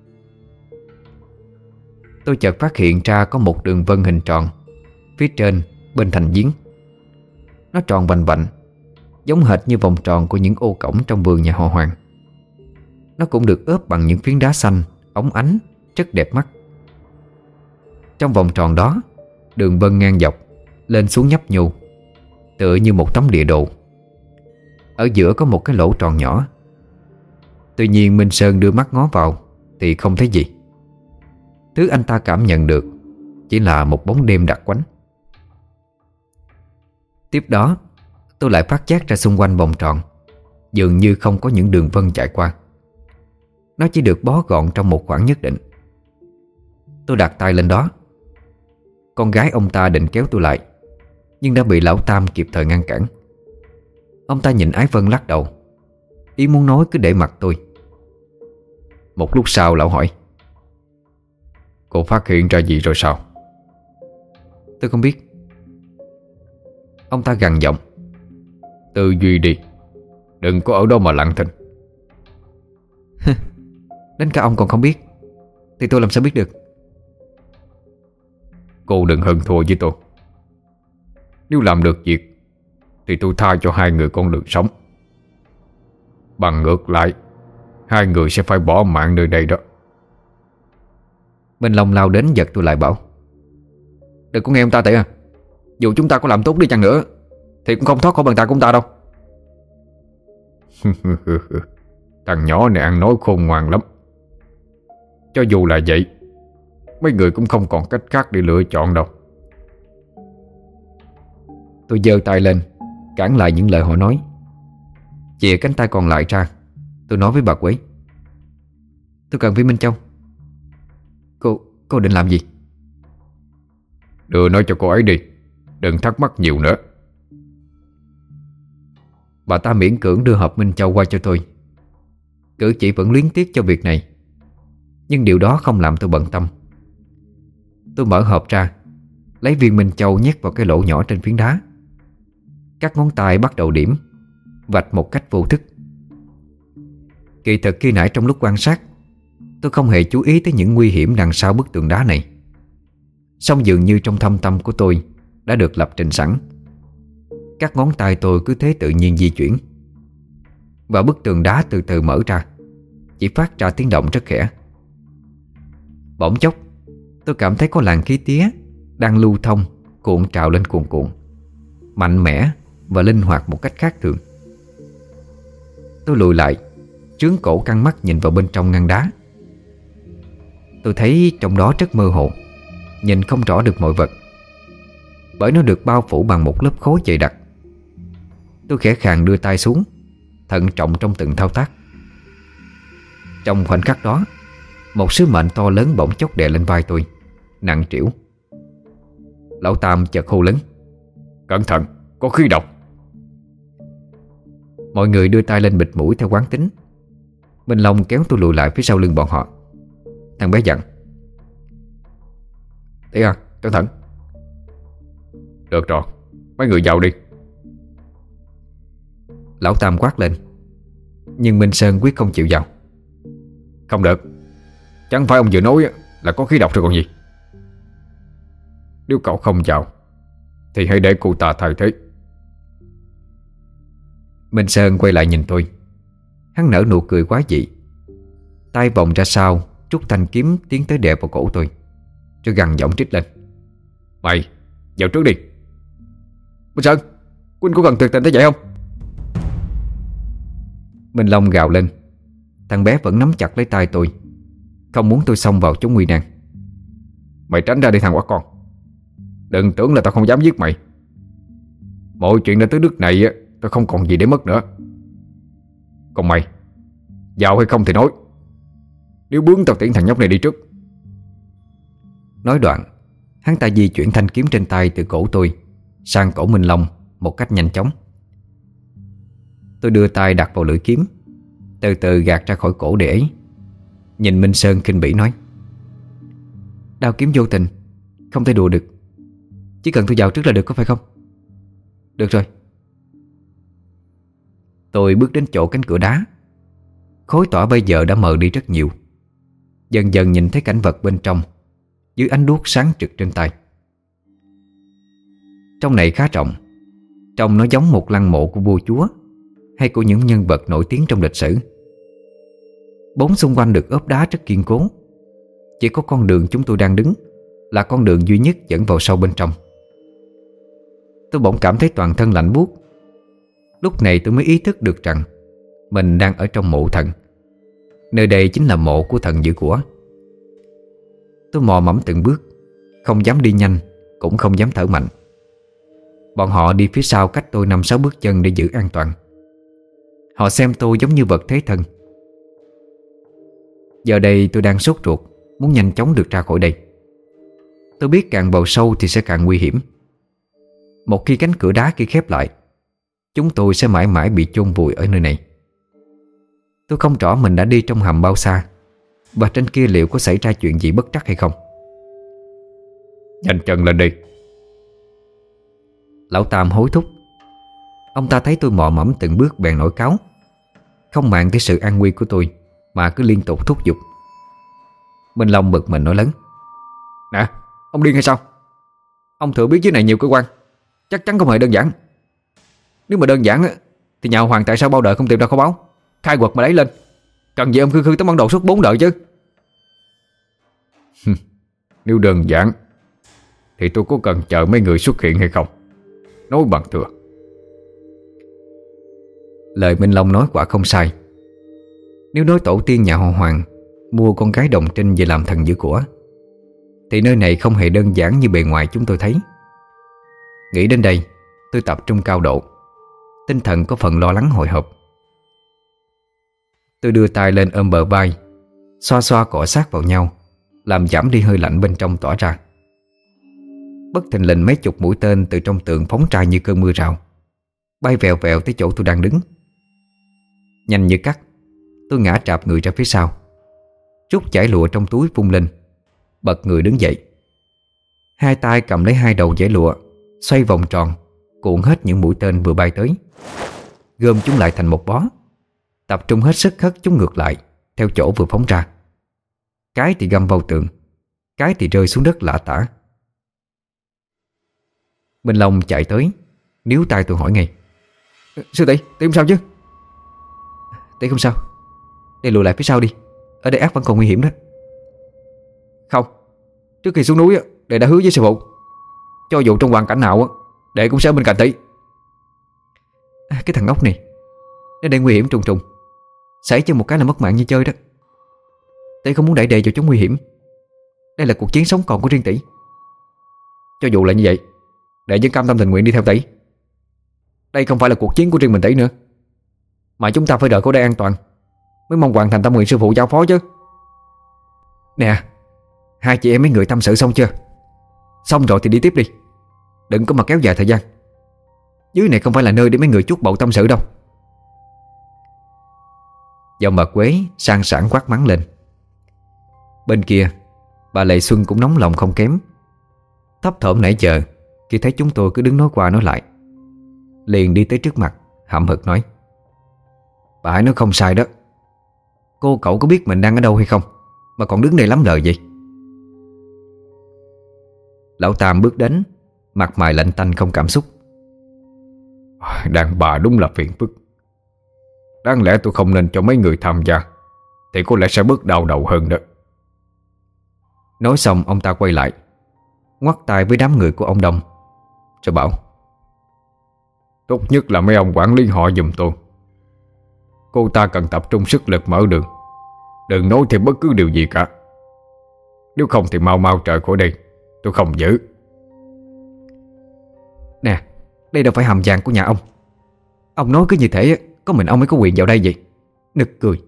Tôi chợt phát hiện ra có một đường vân hình tròn phía trên bên thành giếng. Nó tròn vành vạnh, giống hệt như vòng tròn của những ô cổng trong vườn nhà họ Hoàng. Nó cũng được ốp bằng những phiến đá xanh óng ánh, rất đẹp mắt. Trong vòng tròn đó, đường vân ngang dọc lên xuống nhấp nhô, tựa như một tấm địa đồ. Ở giữa có một cái lỗ tròn nhỏ. Tuy nhiên Minh Sơn đưa mắt ngó vào thì không thấy gì. Thứ anh ta cảm nhận được chỉ là một bóng đêm đặc quánh. Tiếp đó tôi lại phát giác ra xung quanh vòng tròn dường như không có những đường vân chạy qua. Nó chỉ được bó gọn trong một khoảng nhất định. Tôi đặt tay lên đó. Con gái ông ta định kéo tôi lại, nhưng đã bị lão Tam kịp thời ngăn cản. Ông ta nhìn Ái Vân lắc đầu, ý muốn nói cứ để mặc tôi. Một lúc sau lão hỏi: Cô phát hiện ra gì rồi sao? Tôi không biết. Ông ta gằn giọng: Tư duy đi, đừng có ở đó mà lặng thinh. Đến cả ông còn không biết thì tôi làm sao biết được? Cô đừng hận thua với tôi. Nếu làm được việc thì tôi tha cho hai người con đường sống. Bằng ngược lại, hai người sẽ phải bỏ mạng nơi đây đó. Minh Long lao đến giật tôi lại bảo: Đừng có nghe ông ta tệ à. Dù chúng ta có làm tốt đi chăng nữa thì cũng không thoát khỏi bàn tay của ông ta đâu. Thằng nhỏ này ăn nói khôn ngoan lắm. Cho dù là vậy, mấy người cũng không còn cách khác để lựa chọn đâu. Tôi giơ tay lên cản lại những lời họ nói. Chìa cánh tay còn lại ra, tôi nói với bà Quế: Tôi cần với Minh Châu. Cô, cô định làm gì? Đưa nó cho cô ấy đi, đừng thắc mắc nhiều nữa. Bà ta miễn cưỡng đưa hộp Minh Châu qua cho tôi. Cử chỉ vẫn luyến tiếc cho việc này, nhưng điều đó không làm tôi bận tâm. Tôi mở hộp ra, lấy viên Minh Châu nhét vào cái lỗ nhỏ trên phiến đá. Các ngón tay bắt đầu điểm, vạch một cách vô thức. Kỳ thực khi nãy trong lúc quan sát, tôi không hề chú ý tới những nguy hiểm đằng sau bức tường đá này. Song dường như trong thâm tâm của tôi đã được lập trình sẵn. Các ngón tay tôi cứ thế tự nhiên di chuyển, và bức tường đá từ từ mở ra, chỉ phát ra tiếng động rất khẽ. Bỗng chốc tôi cảm thấy có làn khí tía đang lưu thông, cuộn trào lên cuồn cuộn, mạnh mẽ và linh hoạt một cách khác thường. Tôi lùi lại, trướng cổ căng mắt nhìn vào bên trong ngăn đá. Tôi thấy trong đó rất mơ hồ, nhìn không rõ được mọi vật, bởi nó được bao phủ bằng một lớp khối dày đặc. Tôi khẽ khàng đưa tay xuống, thận trọng trong từng thao tác. Trong khoảnh khắc đó, một sứ mệnh to lớn bỗng chốc đè lên vai tôi, nặng trĩu. Lão Tam chợt hô lớn: Cẩn thận, có khí độc. Mọi người đưa tay lên bịt mũi theo quán tính. Minh Long kéo tôi lùi lại phía sau lưng bọn họ. Thằng bé dặn: Thế à, cẩn thận. Được rồi, mấy người vào đi. Lão Tam quát lên, nhưng Minh Sơn quyết không chịu vào. Không được, chẳng phải ông vừa nói là có khí độc rồi còn gì. Nếu cậu không vào thì hãy để cô ta thay thế. Minh Sơn quay lại nhìn tôi. Hắn nở nụ cười quá dị, tay vòng ra sau, rút thanh kiếm tiến tới đè vào cổ tôi, rồi gằn giọng trích lên: "Mày vào trước đi." "Minh Sơn, Quynh có cần tuyệt tình tới vậy không?" Minh Long gào lên. Thằng bé vẫn nắm chặt lấy tay tôi, không muốn tôi xông vào chúng nguy nan. "Mày tránh ra đi thằng quả con. Đừng tưởng là tao không dám giết mày. Mọi chuyện đã tới nước này, tao không còn gì để mất nữa. Còn mày, vào hay không thì nói. Nếu bướng tao tiễn thằng nhóc này đi trước." Nói đoạn, hắn ta di chuyển thanh kiếm trên tay từ cổ tôi sang cổ Minh Long một cách nhanh chóng. Tôi đưa tay đặt vào lưỡi kiếm, từ từ gạt ra khỏi cổ để ấy. Nhìn Minh Sơn khinh bỉ nói: "Đao kiếm vô tình, không thể đùa được. Chỉ cần tôi vào trước là được, có phải không?" "Được rồi." Tôi bước đến chỗ cánh cửa đá. Khối tỏa bây giờ đã mờ đi rất nhiều. Dần dần nhìn thấy cảnh vật bên trong dưới ánh đuốc sáng trực trên tay. Trong này khá rộng, trông nó giống một lăng mộ của vua chúa hay của những nhân vật nổi tiếng trong lịch sử. Bốn xung quanh được ốp đá rất kiên cố. Chỉ có con đường chúng tôi đang đứng là con đường duy nhất dẫn vào sâu bên trong. Tôi bỗng cảm thấy toàn thân lạnh buốt. Lúc này tôi mới ý thức được rằng mình đang ở trong mộ thần. Nơi đây chính là mộ của thần giữ của. Tôi mò mẫm từng bước, không dám đi nhanh, cũng không dám thở mạnh. Bọn họ đi phía sau cách tôi năm sáu bước chân để giữ an toàn. Họ xem tôi giống như vật thế thân. Giờ đây tôi đang sốt ruột, muốn nhanh chóng được ra khỏi đây. Tôi biết càng vào sâu thì sẽ càng nguy hiểm. Một khi cánh cửa đá kia khép lại, chúng tôi sẽ mãi mãi bị chôn vùi ở nơi này. Tôi không rõ mình đã đi trong hầm bao xa, và trên kia liệu có xảy ra chuyện gì bất trắc hay không. "Nhanh chân lên đi." Lão Tam hối thúc. Ông ta thấy tôi mò mẫm từng bước bèn nổi cáu, không màng tới sự an nguy của tôi mà cứ liên tục thúc giục. Minh Long bực mình nói lớn: "Nè, ông điên hay sao? Ông thừa biết dưới này nhiều cơ quan, chắc chắn không hề đơn giản. Nếu mà đơn giản thì nhà Hoàng tại sao bao đời không tìm ra kho báu, khai quật mà lấy lên? Cần gì ông khư khư tới bản đồ suốt bốn đời chứ?" "Nếu đơn giản thì tôi có cần chờ mấy người xuất hiện hay không? Nói bằng thừa." Lời Minh Long nói quả không sai. Nếu nói tổ tiên nhà họ Hoàng mua con gái đồng trinh về làm thần giữ của, thì nơi này không hề đơn giản như bề ngoài chúng tôi thấy. Nghĩ đến đây, tôi tập trung cao độ, tinh thần có phần lo lắng hồi hộp. Tôi đưa tay lên ôm bờ vai, xoa xoa cọ sát vào nhau, làm giảm đi hơi lạnh bên trong tỏa ra. Bất thình lình mấy chục mũi tên từ trong tường phóng ra như cơn mưa rào, bay vèo vèo tới chỗ tôi đang đứng. Nhanh như cắt, tôi ngã trạp người ra phía sau, rút chải lụa trong túi vung lên, bật người đứng dậy. Hai tay cầm lấy hai đầu dải lụa, xoay vòng tròn, cuộn hết những mũi tên vừa bay tới, gom chúng lại thành một bó, tập trung hết sức hất chúng ngược lại theo chỗ vừa phóng ra. Cái thì găm vào tường, cái thì rơi xuống đất lả tả. Minh Long chạy tới, níu tay tôi hỏi ngay: "Sư tỷ, tỷ không sao chứ?" "Tỷ không sao. Để lùi lại phía sau đi, ở đây ác vẫn còn nguy hiểm đó." "Không, trước khi xuống núi đệ đã hứa với sư phụ, cho dù trong hoàn cảnh nào đệ cũng sẽ ở bên cạnh tỷ." À, cái thằng ngốc này, nó đây nguy hiểm trùng trùng, xảy cho một cái là mất mạng như chơi đó. Tỷ không muốn đẩy đệ vào chỗ nguy hiểm. Đây là cuộc chiến sống còn của riêng tỷ. Cho dù là như vậy, đệ vẫn cam tâm tình nguyện đi theo tỷ. Đây không phải là cuộc chiến của riêng mình tỷ nữa, mà chúng ta phải đợi khỏi đây an toàn mới mong hoàn thành tâm nguyện sư phụ giao phó chứ. Nè, hai chị em mấy người tâm sự xong chưa? Xong rồi thì đi tiếp đi, đừng có mà kéo dài thời gian. Dưới này không phải là nơi để mấy người chuốt bậu tâm sự đâu. Giọng bà Quế sang sảng quát mắng lên. Bên kia, bà Lệ Xuân cũng nóng lòng không kém. Thấp thỏm nãy giờ khi thấy chúng tôi cứ đứng nói qua nói lại, liền đi tới trước mặt hậm hực nói: "Bà ấy nói không sai đó. Cô cậu có biết mình đang ở đâu hay không mà còn đứng đây lắm lời vậy?" Lão Tam bước đến, mặt mày lạnh tanh không cảm xúc. "Đàn bà đúng là phiền phức. Đáng lẽ tôi không nên cho mấy người tham gia, thì có lẽ sẽ bớt đau đầu hơn đó. Nói xong ông ta quay lại, ngoắt tay với đám người của ông Đông, rồi bảo: Tốt nhất là mấy ông quản lý họ giùm tôi. Cô ta cần tập trung sức lực mở đường, đừng nói thêm bất cứ điều gì cả. Nếu không thì mau mau trời khỏi đây, tôi không giữ. Nè, đây đâu phải hầm vàng của nhà ông. Ông nói cứ như thế có mình ông mới có quyền vào đây vậy. Nực cười.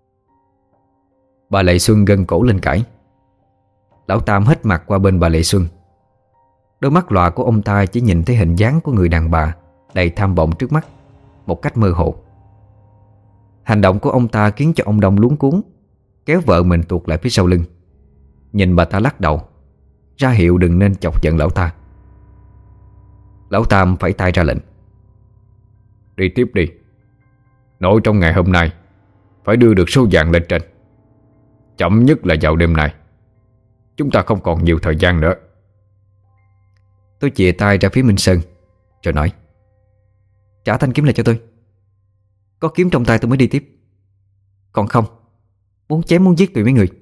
Bà Lệ Xuân gân cổ lên cãi. Lão Tam hít mặt qua bên bà Lệ Xuân. Đôi mắt lòa của ông ta chỉ nhìn thấy hình dáng của người đàn bà đầy tham vọng trước mắt một cách mơ hồ. Hành động của ông ta khiến cho ông Đông luống cuống, kéo vợ mình tuột lại phía sau lưng. Nhìn bà ta lắc đầu, ra hiệu đừng nên chọc giận lão ta. Lão Tam phẩy tay ra lệnh: Đi tiếp đi. Nội trong ngày hôm nay phải đưa được số vàng lên trên, chậm nhất là vào đêm nay. Chúng ta không còn nhiều thời gian nữa. Tôi chìa tay ra phía Minh Sơn, rồi nói: Trả thanh kiếm lại cho tôi. Có kiếm trong tay tôi mới đi tiếp. Còn không, muốn chém muốn giết tụi mấy người.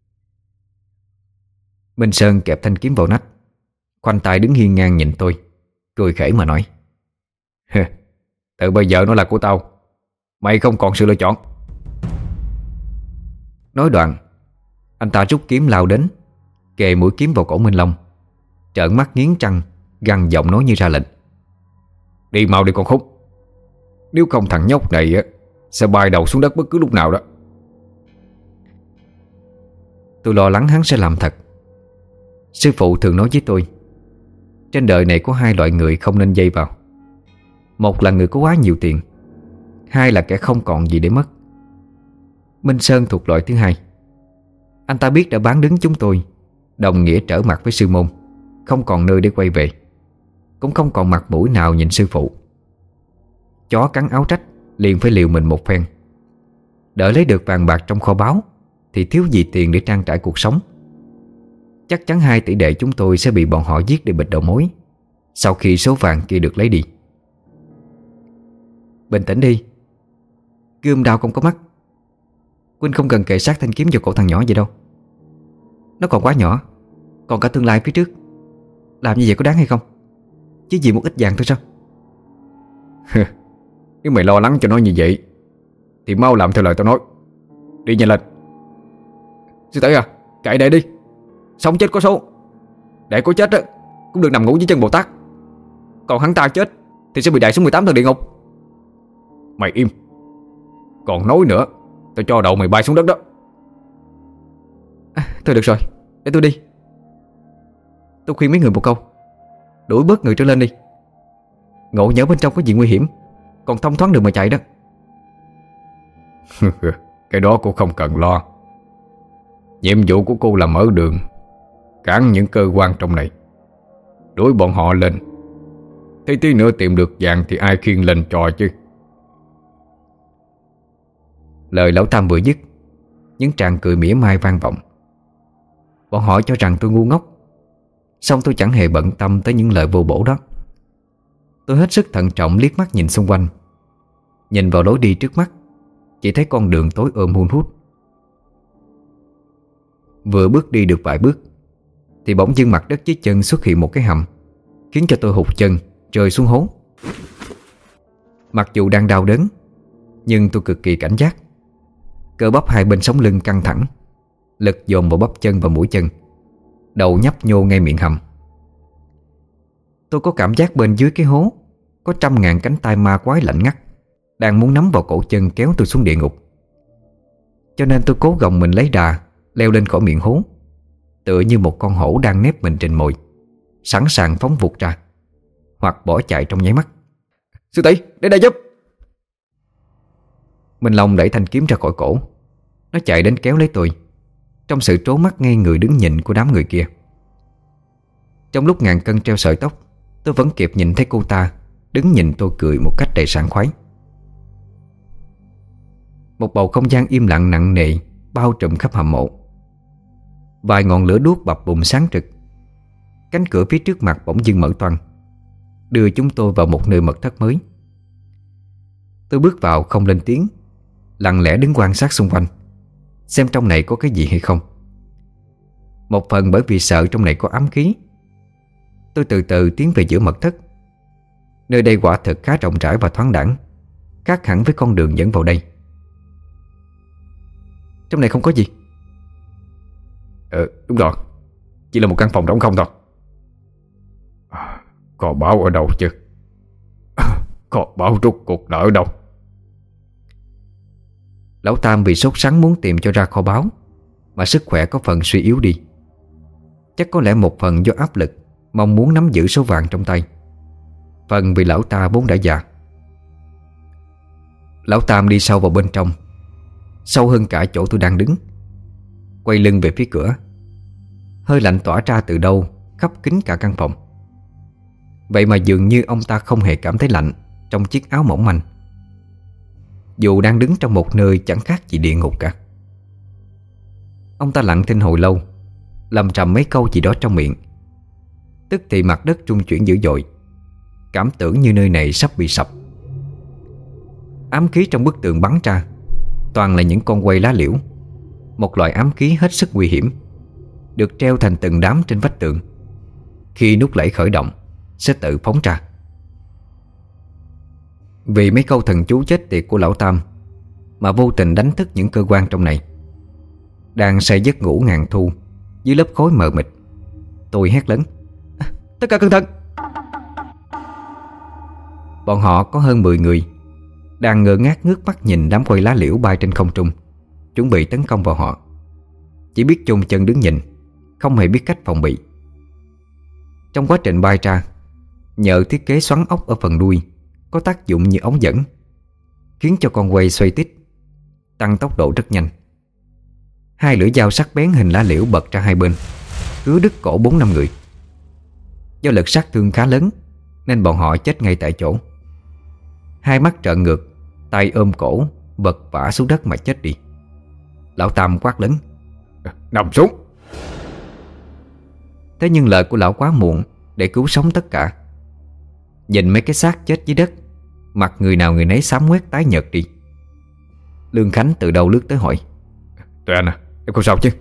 Minh Sơn kẹp thanh kiếm vào nách, khoanh tay đứng hiên ngang nhìn tôi, cười khẩy mà nói: Từ bây giờ nó là của tao, mày không còn sự lựa chọn. Nói đoạn, anh ta rút kiếm lao đến, kề mũi kiếm vào cổ Minh Long, trợn mắt nghiến răng, gằn giọng nói như ra lệnh: Đi mau đi con khúc. Nếu không thằng nhóc này sẽ bay đầu xuống đất bất cứ lúc nào đó. Tôi lo lắng hắn sẽ làm thật. Sư phụ thường nói với tôi, trên đời này có hai loại người không nên dây vào. Một là người có quá nhiều tiền, hai là kẻ không còn gì để mất. Minh Sơn thuộc loại thứ hai. Anh ta biết đã bán đứng chúng tôi, đồng nghĩa trở mặt với sư môn, không còn nơi để quay về, cũng không còn mặt mũi nào nhìn sư phụ. Chó cắn áo trách liền phải liều mình một phen. Đợi lấy được vàng bạc trong kho báu thì thiếu gì tiền để trang trải cuộc sống. Chắc chắn hai tỷ đệ chúng tôi sẽ bị bọn họ giết để bịt đầu mối sau khi số vàng kia được lấy đi. Bình tĩnh đi, gươm đao không có mắt. Quynh không cần kề sát thanh kiếm vào cổ thằng nhỏ vậy đâu. Nó còn quá nhỏ, còn cả tương lai phía trước. Làm như vậy có đáng hay không? Chứ vì một ít vàng thôi sao? Nếu mày lo lắng cho nó như vậy thì mau làm theo lời tao nói. Đi nhanh lên. Sư tử à, cậy đệ đi. Sống chết có số. Đệ có chết á cũng đừng nằm ngủ dưới chân Bồ Tát. Còn hắn ta chết thì sẽ bị đày xuống mười tám tầng địa ngục. Mày im. Còn nói nữa, tao cho đầu mày bay xuống đất đó. À, thôi được rồi, để tôi đi. Tôi khuyên mấy người một câu, đuổi bớt người trở lên đi. Ngộ nhỡ bên trong có gì nguy hiểm, còn thông thoáng đường mà chạy đó. Cái đó cô không cần lo. Nhiệm vụ của cô là mở đường, cản những cơ quan trong này, đuổi bọn họ lên. Thế tí nữa tìm được vàng thì ai khiêng lên trò chứ. Lời lão Tam vừa dứt, những tràng cười mỉa mai vang vọng. Bọn họ cho rằng tôi ngu ngốc, song tôi chẳng hề bận tâm tới những lời vô bổ đó. Tôi hết sức thận trọng liếc mắt nhìn xung quanh. Nhìn vào lối đi trước mắt, chỉ thấy con đường tối ôm hun hút. Vừa bước đi được vài bước thì bỗng dưng mặt đất dưới chân xuất hiện một cái hầm, khiến cho tôi hụt chân rơi xuống hố. Mặc dù đang đau đớn, nhưng tôi cực kỳ cảnh giác. Cơ bắp hai bên sống lưng căng thẳng, lực dồn vào bắp chân và mũi chân, đầu nhấp nhô ngay miệng hầm. Tôi có cảm giác bên dưới cái hố có trăm ngàn cánh tay ma quái lạnh ngắt đang muốn nắm vào cổ chân kéo tôi xuống địa ngục. Cho nên tôi cố gồng mình lấy đà leo lên khỏi miệng hố, tựa như một con hổ đang nép mình trên mồi, sẵn sàng phóng vụt ra hoặc bỏ chạy trong nháy mắt. Sư tỷ, đến đây giúp. Minh Long đẩy thanh kiếm ra khỏi cổ. Nó chạy đến kéo lấy tôi, trong sự trố mắt ngay người đứng nhìn của đám người kia. Trong lúc ngàn cân treo sợi tóc, tôi vẫn kịp nhìn thấy cô ta đứng nhìn tôi cười một cách đầy sảng khoái. Một bầu không gian im lặng nặng nề bao trùm khắp hầm mộ. Vài ngọn lửa đuốc bập bùng sáng rực. Cánh cửa phía trước mặt bỗng dưng mở toang, đưa chúng tôi vào một nơi mật thất mới. Tôi bước vào không lên tiếng, lặng lẽ đứng quan sát xung quanh, xem trong này có cái gì hay không. Một phần bởi vì sợ trong này có ám khí, tôi từ từ tiến về giữa mật thất. Nơi đây quả thực khá rộng rãi và thoáng đãng, khác hẳn với con đường dẫn vào đây. Trong này không có gì. Ờ đúng rồi, chỉ là một căn phòng trống không thôi. à, Kho báu ở đâu chứ? Kho báu rốt cuộc là ở đâu? Lão Tam vì sốt sắng muốn tìm cho ra kho báu mà sức khỏe có phần suy yếu đi. Chắc có lẽ một phần do áp lực mong muốn nắm giữ số vàng trong tay, phần vì lão ta vốn đã già. Lão Tam đi sâu vào bên trong, sâu hơn cả chỗ tôi đang đứng, quay lưng về phía cửa. Hơi lạnh tỏa ra từ đâu khắp kín cả căn phòng. Vậy mà dường như ông ta không hề cảm thấy lạnh trong chiếc áo mỏng manh, dù đang đứng trong một nơi chẳng khác gì địa ngục cả. Ông ta lặng thinh hồi lâu, lầm trầm mấy câu gì đó trong miệng. Tức thì mặt đất rung chuyển dữ dội, cảm tưởng như nơi này sắp bị sập. Ám khí trong bức tường bắn ra toàn là những con quay lá liễu, một loại ám khí hết sức nguy hiểm, được treo thành từng đám trên vách tường. Khi nút lẫy khởi động sẽ tự phóng ra. Vì mấy câu thần chú chết tiệt của lão Tam mà vô tình đánh thức những cơ quan trong này. Đang say giấc ngủ ngàn thu dưới lớp khói mờ mịt, tôi hét lớn: tất cả cẩn thận! Bọn họ có hơn mười người, đang ngơ ngác ngước mắt nhìn đám quay lá liễu bay trên không trung, chuẩn bị tấn công vào họ. Chỉ biết chôn chân đứng nhìn, không hề biết cách phòng bị. Trong quá trình bay ra, nhờ thiết kế xoắn ốc ở phần đuôi có tác dụng như ống dẫn, khiến cho con quay xoay tít, tăng tốc độ rất nhanh. Hai lưỡi dao sắc bén hình lá liễu bật ra hai bên, cứa đứt cổ bốn năm người. Do lực sát thương khá lớn nên bọn họ chết ngay tại chỗ. Hai mắt trợn ngược, tay ôm cổ, vật vã xuống đất mà chết đi. Lão Tam quát lớn: nằm xuống! Thế nhưng lời của lão quá muộn để cứu sống tất cả. Nhìn mấy cái xác chết dưới đất, mặt người nào người nấy xám ngoét tái nhợt đi. Lương Khánh từ đầu lướt tới hỏi: Tụi anh à, em không sao chứ?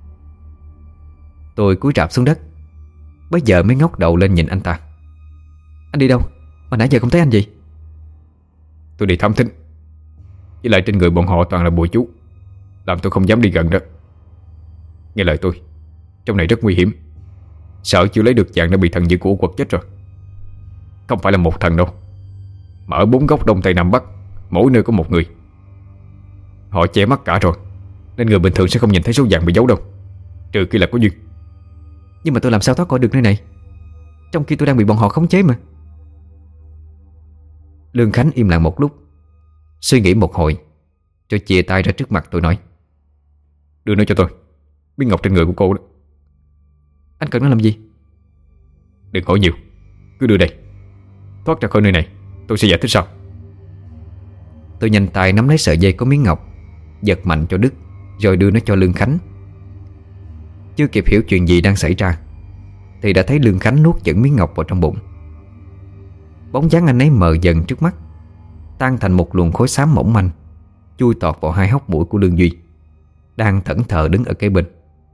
Tôi cúi rạp xuống đất, bây giờ mới ngóc đầu lên nhìn anh ta. Anh đi đâu mà nãy giờ không thấy anh gì? Tôi đi thám thính, với lại trên người bọn họ toàn là bùa chú, làm tôi không dám đi gần đó. Nghe lời tôi, trong này rất nguy hiểm, sợ chưa lấy được vàng đã bị thần dữ của quật chết rồi. Không phải là một thần đâu, mà ở bốn góc đông tây nam bắc, mỗi nơi có một người. Họ che mắt cả rồi, nên người bình thường sẽ không nhìn thấy số vàng bị giấu đâu, trừ khi là có duyên. Nhưng mà tôi làm sao thoát khỏi được nơi này, trong khi tôi đang bị bọn họ khống chế mà. Lương Khánh im lặng một lúc, suy nghĩ một hồi, rồi chìa tay ra trước mặt tôi nói: đưa nó cho tôi, miếng ngọc trên người của cô đó. Anh cần nó làm gì? Đừng hỏi nhiều, cứ đưa đây. Thoát ra khỏi nơi này tôi sẽ giải thích sau. Tôi nhanh tay nắm lấy sợi dây có miếng ngọc, giật mạnh cho đứt, rồi đưa nó cho Lương Khánh. Chưa kịp hiểu chuyện gì đang xảy ra thì đã thấy Lương Khánh nuốt chửng miếng ngọc vào trong bụng. Bóng dáng anh ấy mờ dần trước mắt, tan thành một luồng khối xám mỏng manh, chui tọt vào hai hốc mũi của Lương Duy, đang thẫn thờ đứng ở kế bên.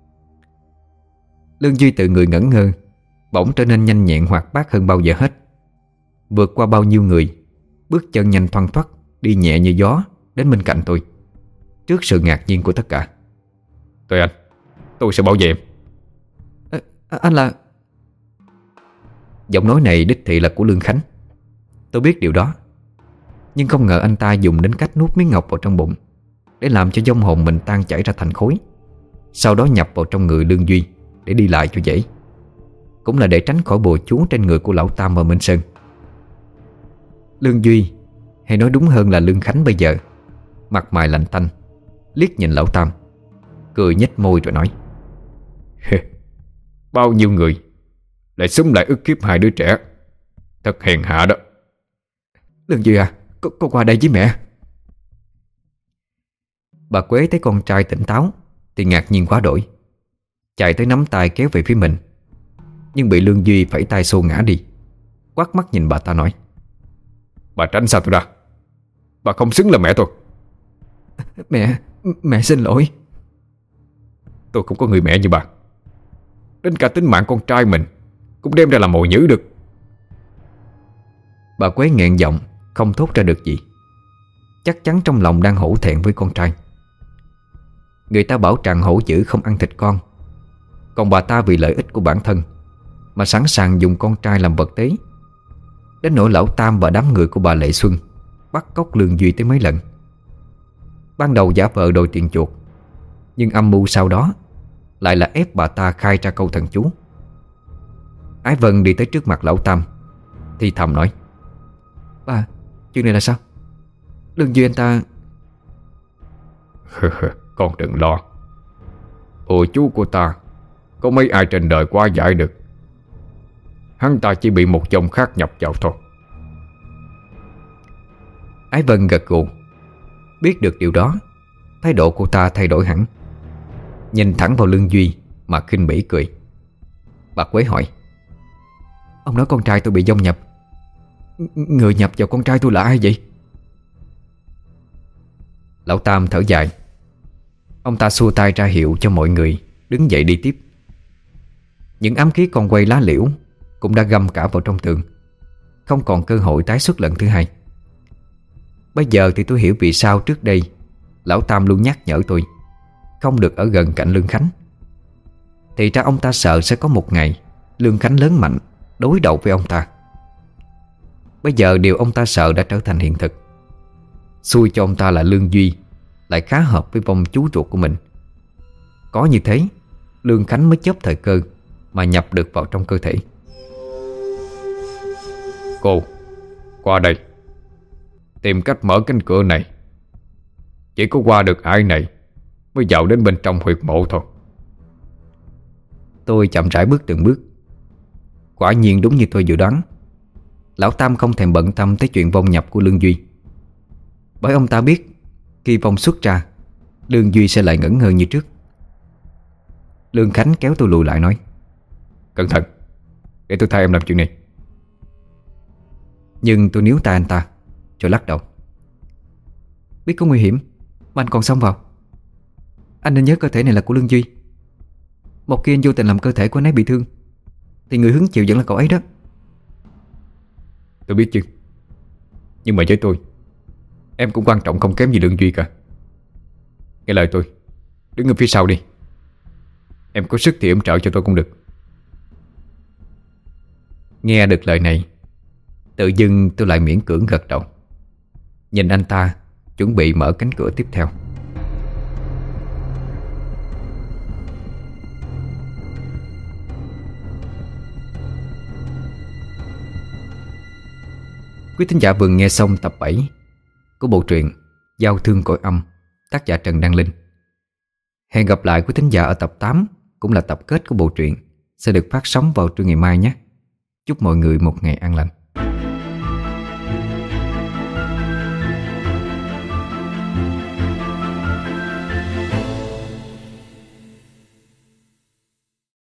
Lương Duy tự người ngẩn ngơ, bỗng trở nên nhanh nhẹn hoạt bát hơn bao giờ hết. Vượt qua bao nhiêu người, bước chân nhanh thoăn thoắt, đi nhẹ như gió đến bên cạnh tôi, trước sự ngạc nhiên của tất cả. Tôi anh, tôi sẽ bảo vệ em. à, Anh là... Giọng nói này đích thị là của Lương Khánh. Tôi biết điều đó, nhưng không ngờ anh ta dùng đến cách nuốt miếng ngọc vào trong bụng để làm cho vong hồn mình tan chảy ra thành khối, sau đó nhập vào trong người Lương Duy để đi lại cho dễ. Cũng là để tránh khỏi bùa chú trên người của lão Tam và Minh Sơn. Lương Duy, hay nói đúng hơn là Lương Khánh bây giờ, mặt mày lạnh tanh, liếc nhìn lão Tam, cười nhếch môi rồi nói: bao nhiêu người lại xúm lại ức hiếp hai đứa trẻ, thật hèn hạ đó. Lương Duy à, con, con qua đây với mẹ. Bà Quế thấy con trai tỉnh táo thì ngạc nhiên quá đổi, chạy tới nắm tay kéo về phía mình, nhưng bị Lương Duy phẩy tay xô ngã đi, quát mắt nhìn bà ta nói: bà tránh xa tôi ra, bà không xứng là mẹ tôi. Mẹ, mẹ xin lỗi. Tôi không có người mẹ như bà. Đến cả tính mạng con trai mình cũng đem ra làm mồi nhữ được. Bà Quế nghẹn giọng, không thốt ra được gì. Chắc chắn trong lòng đang hổ thẹn với con trai. Người ta bảo rằng hổ dữ không ăn thịt con, còn bà ta vì lợi ích của bản thân mà sẵn sàng dùng con trai làm vật tế. Đến nỗi lão Tam và đám người của bà Lệ Xuân bắt cóc Lương Duy tới mấy lần. Ban đầu giả vờ đòi tiền chuộc, nhưng âm mưu sau đó lại là ép bà ta khai ra câu thần chú. Ái Vân đi tới trước mặt lão Tam thì thầm nói: Bà, chuyện này là sao? Lương Duy anh ta... Con đừng lo. Ồ chú của ta có mấy ai trên đời qua giải được. Hắn ta chỉ bị một dòng khác nhập vào thôi. Ái Vân gật gù. Biết được điều đó, thái độ cô ta thay đổi hẳn. Nhìn thẳng vào Lương Duy mà khinh bỉ cười. Bà Quế hỏi: Ông nói con trai tôi bị dông nhập. Người nhập vào con trai tôi là ai vậy? Lão Tam thở dài. Ông ta xua tay ra hiệu cho mọi người đứng dậy đi tiếp. Những ám khí con quay lá liễu cũng đã găm cả vào trong tường, không còn cơ hội tái xuất lần thứ hai. Bây giờ thì tôi hiểu vì sao trước đây lão Tam luôn nhắc nhở tôi không được ở gần cạnh Lương Khánh. Thì ra ông ta sợ sẽ có một ngày Lương Khánh lớn mạnh đối đầu với ông ta. Bây giờ điều ông ta sợ đã trở thành hiện thực. Xui cho ông ta là Lương Duy lại khá hợp với vong chú ruột của mình. Có như thế, Lương Khánh mới chớp thời cơ mà nhập được vào trong cơ thể. Cô, qua đây. Tìm cách mở cánh cửa này. Chỉ có qua được ải này mới vào đến bên trong huyệt mộ thôi. Tôi chậm rãi bước từng bước. Quả nhiên đúng như tôi dự đoán, lão Tam không thèm bận tâm tới chuyện vong nhập của Lương Duy. Bởi ông ta biết khi vong xuất ra, Lương Duy sẽ lại ngẩn ngơ như trước. Lương Khánh kéo tôi lùi lại nói: Cẩn thận, để tôi thay em làm chuyện này. Nhưng tôi níu tay anh ta rồi lắc đầu: Biết có nguy hiểm mà anh còn xông vào. Anh nên nhớ cơ thể này là của Lương Duy. Một khi anh vô tình làm cơ thể của anh ấy bị thương thì người hứng chịu vẫn là cậu ấy đó. Tôi biết chứ. Nhưng mà với tôi, em cũng quan trọng không kém gì Lương Duy cả. Nghe lời tôi, đứng ở phía sau đi. Em có sức thì em trợ cho tôi cũng được. Nghe được lời này, tự dưng tôi lại miễn cưỡng gật đầu. Nhìn anh ta chuẩn bị mở cánh cửa tiếp theo. Quý thính giả vừa nghe xong tập bảy của bộ truyện Giao Thương Cõi Âm, tác giả Trần Đăng Linh. Hẹn gặp lại quý thính giả ở tập tám, cũng là tập kết của bộ truyện, sẽ được phát sóng vào trưa ngày mai nhé. Chúc mọi người một ngày an lành.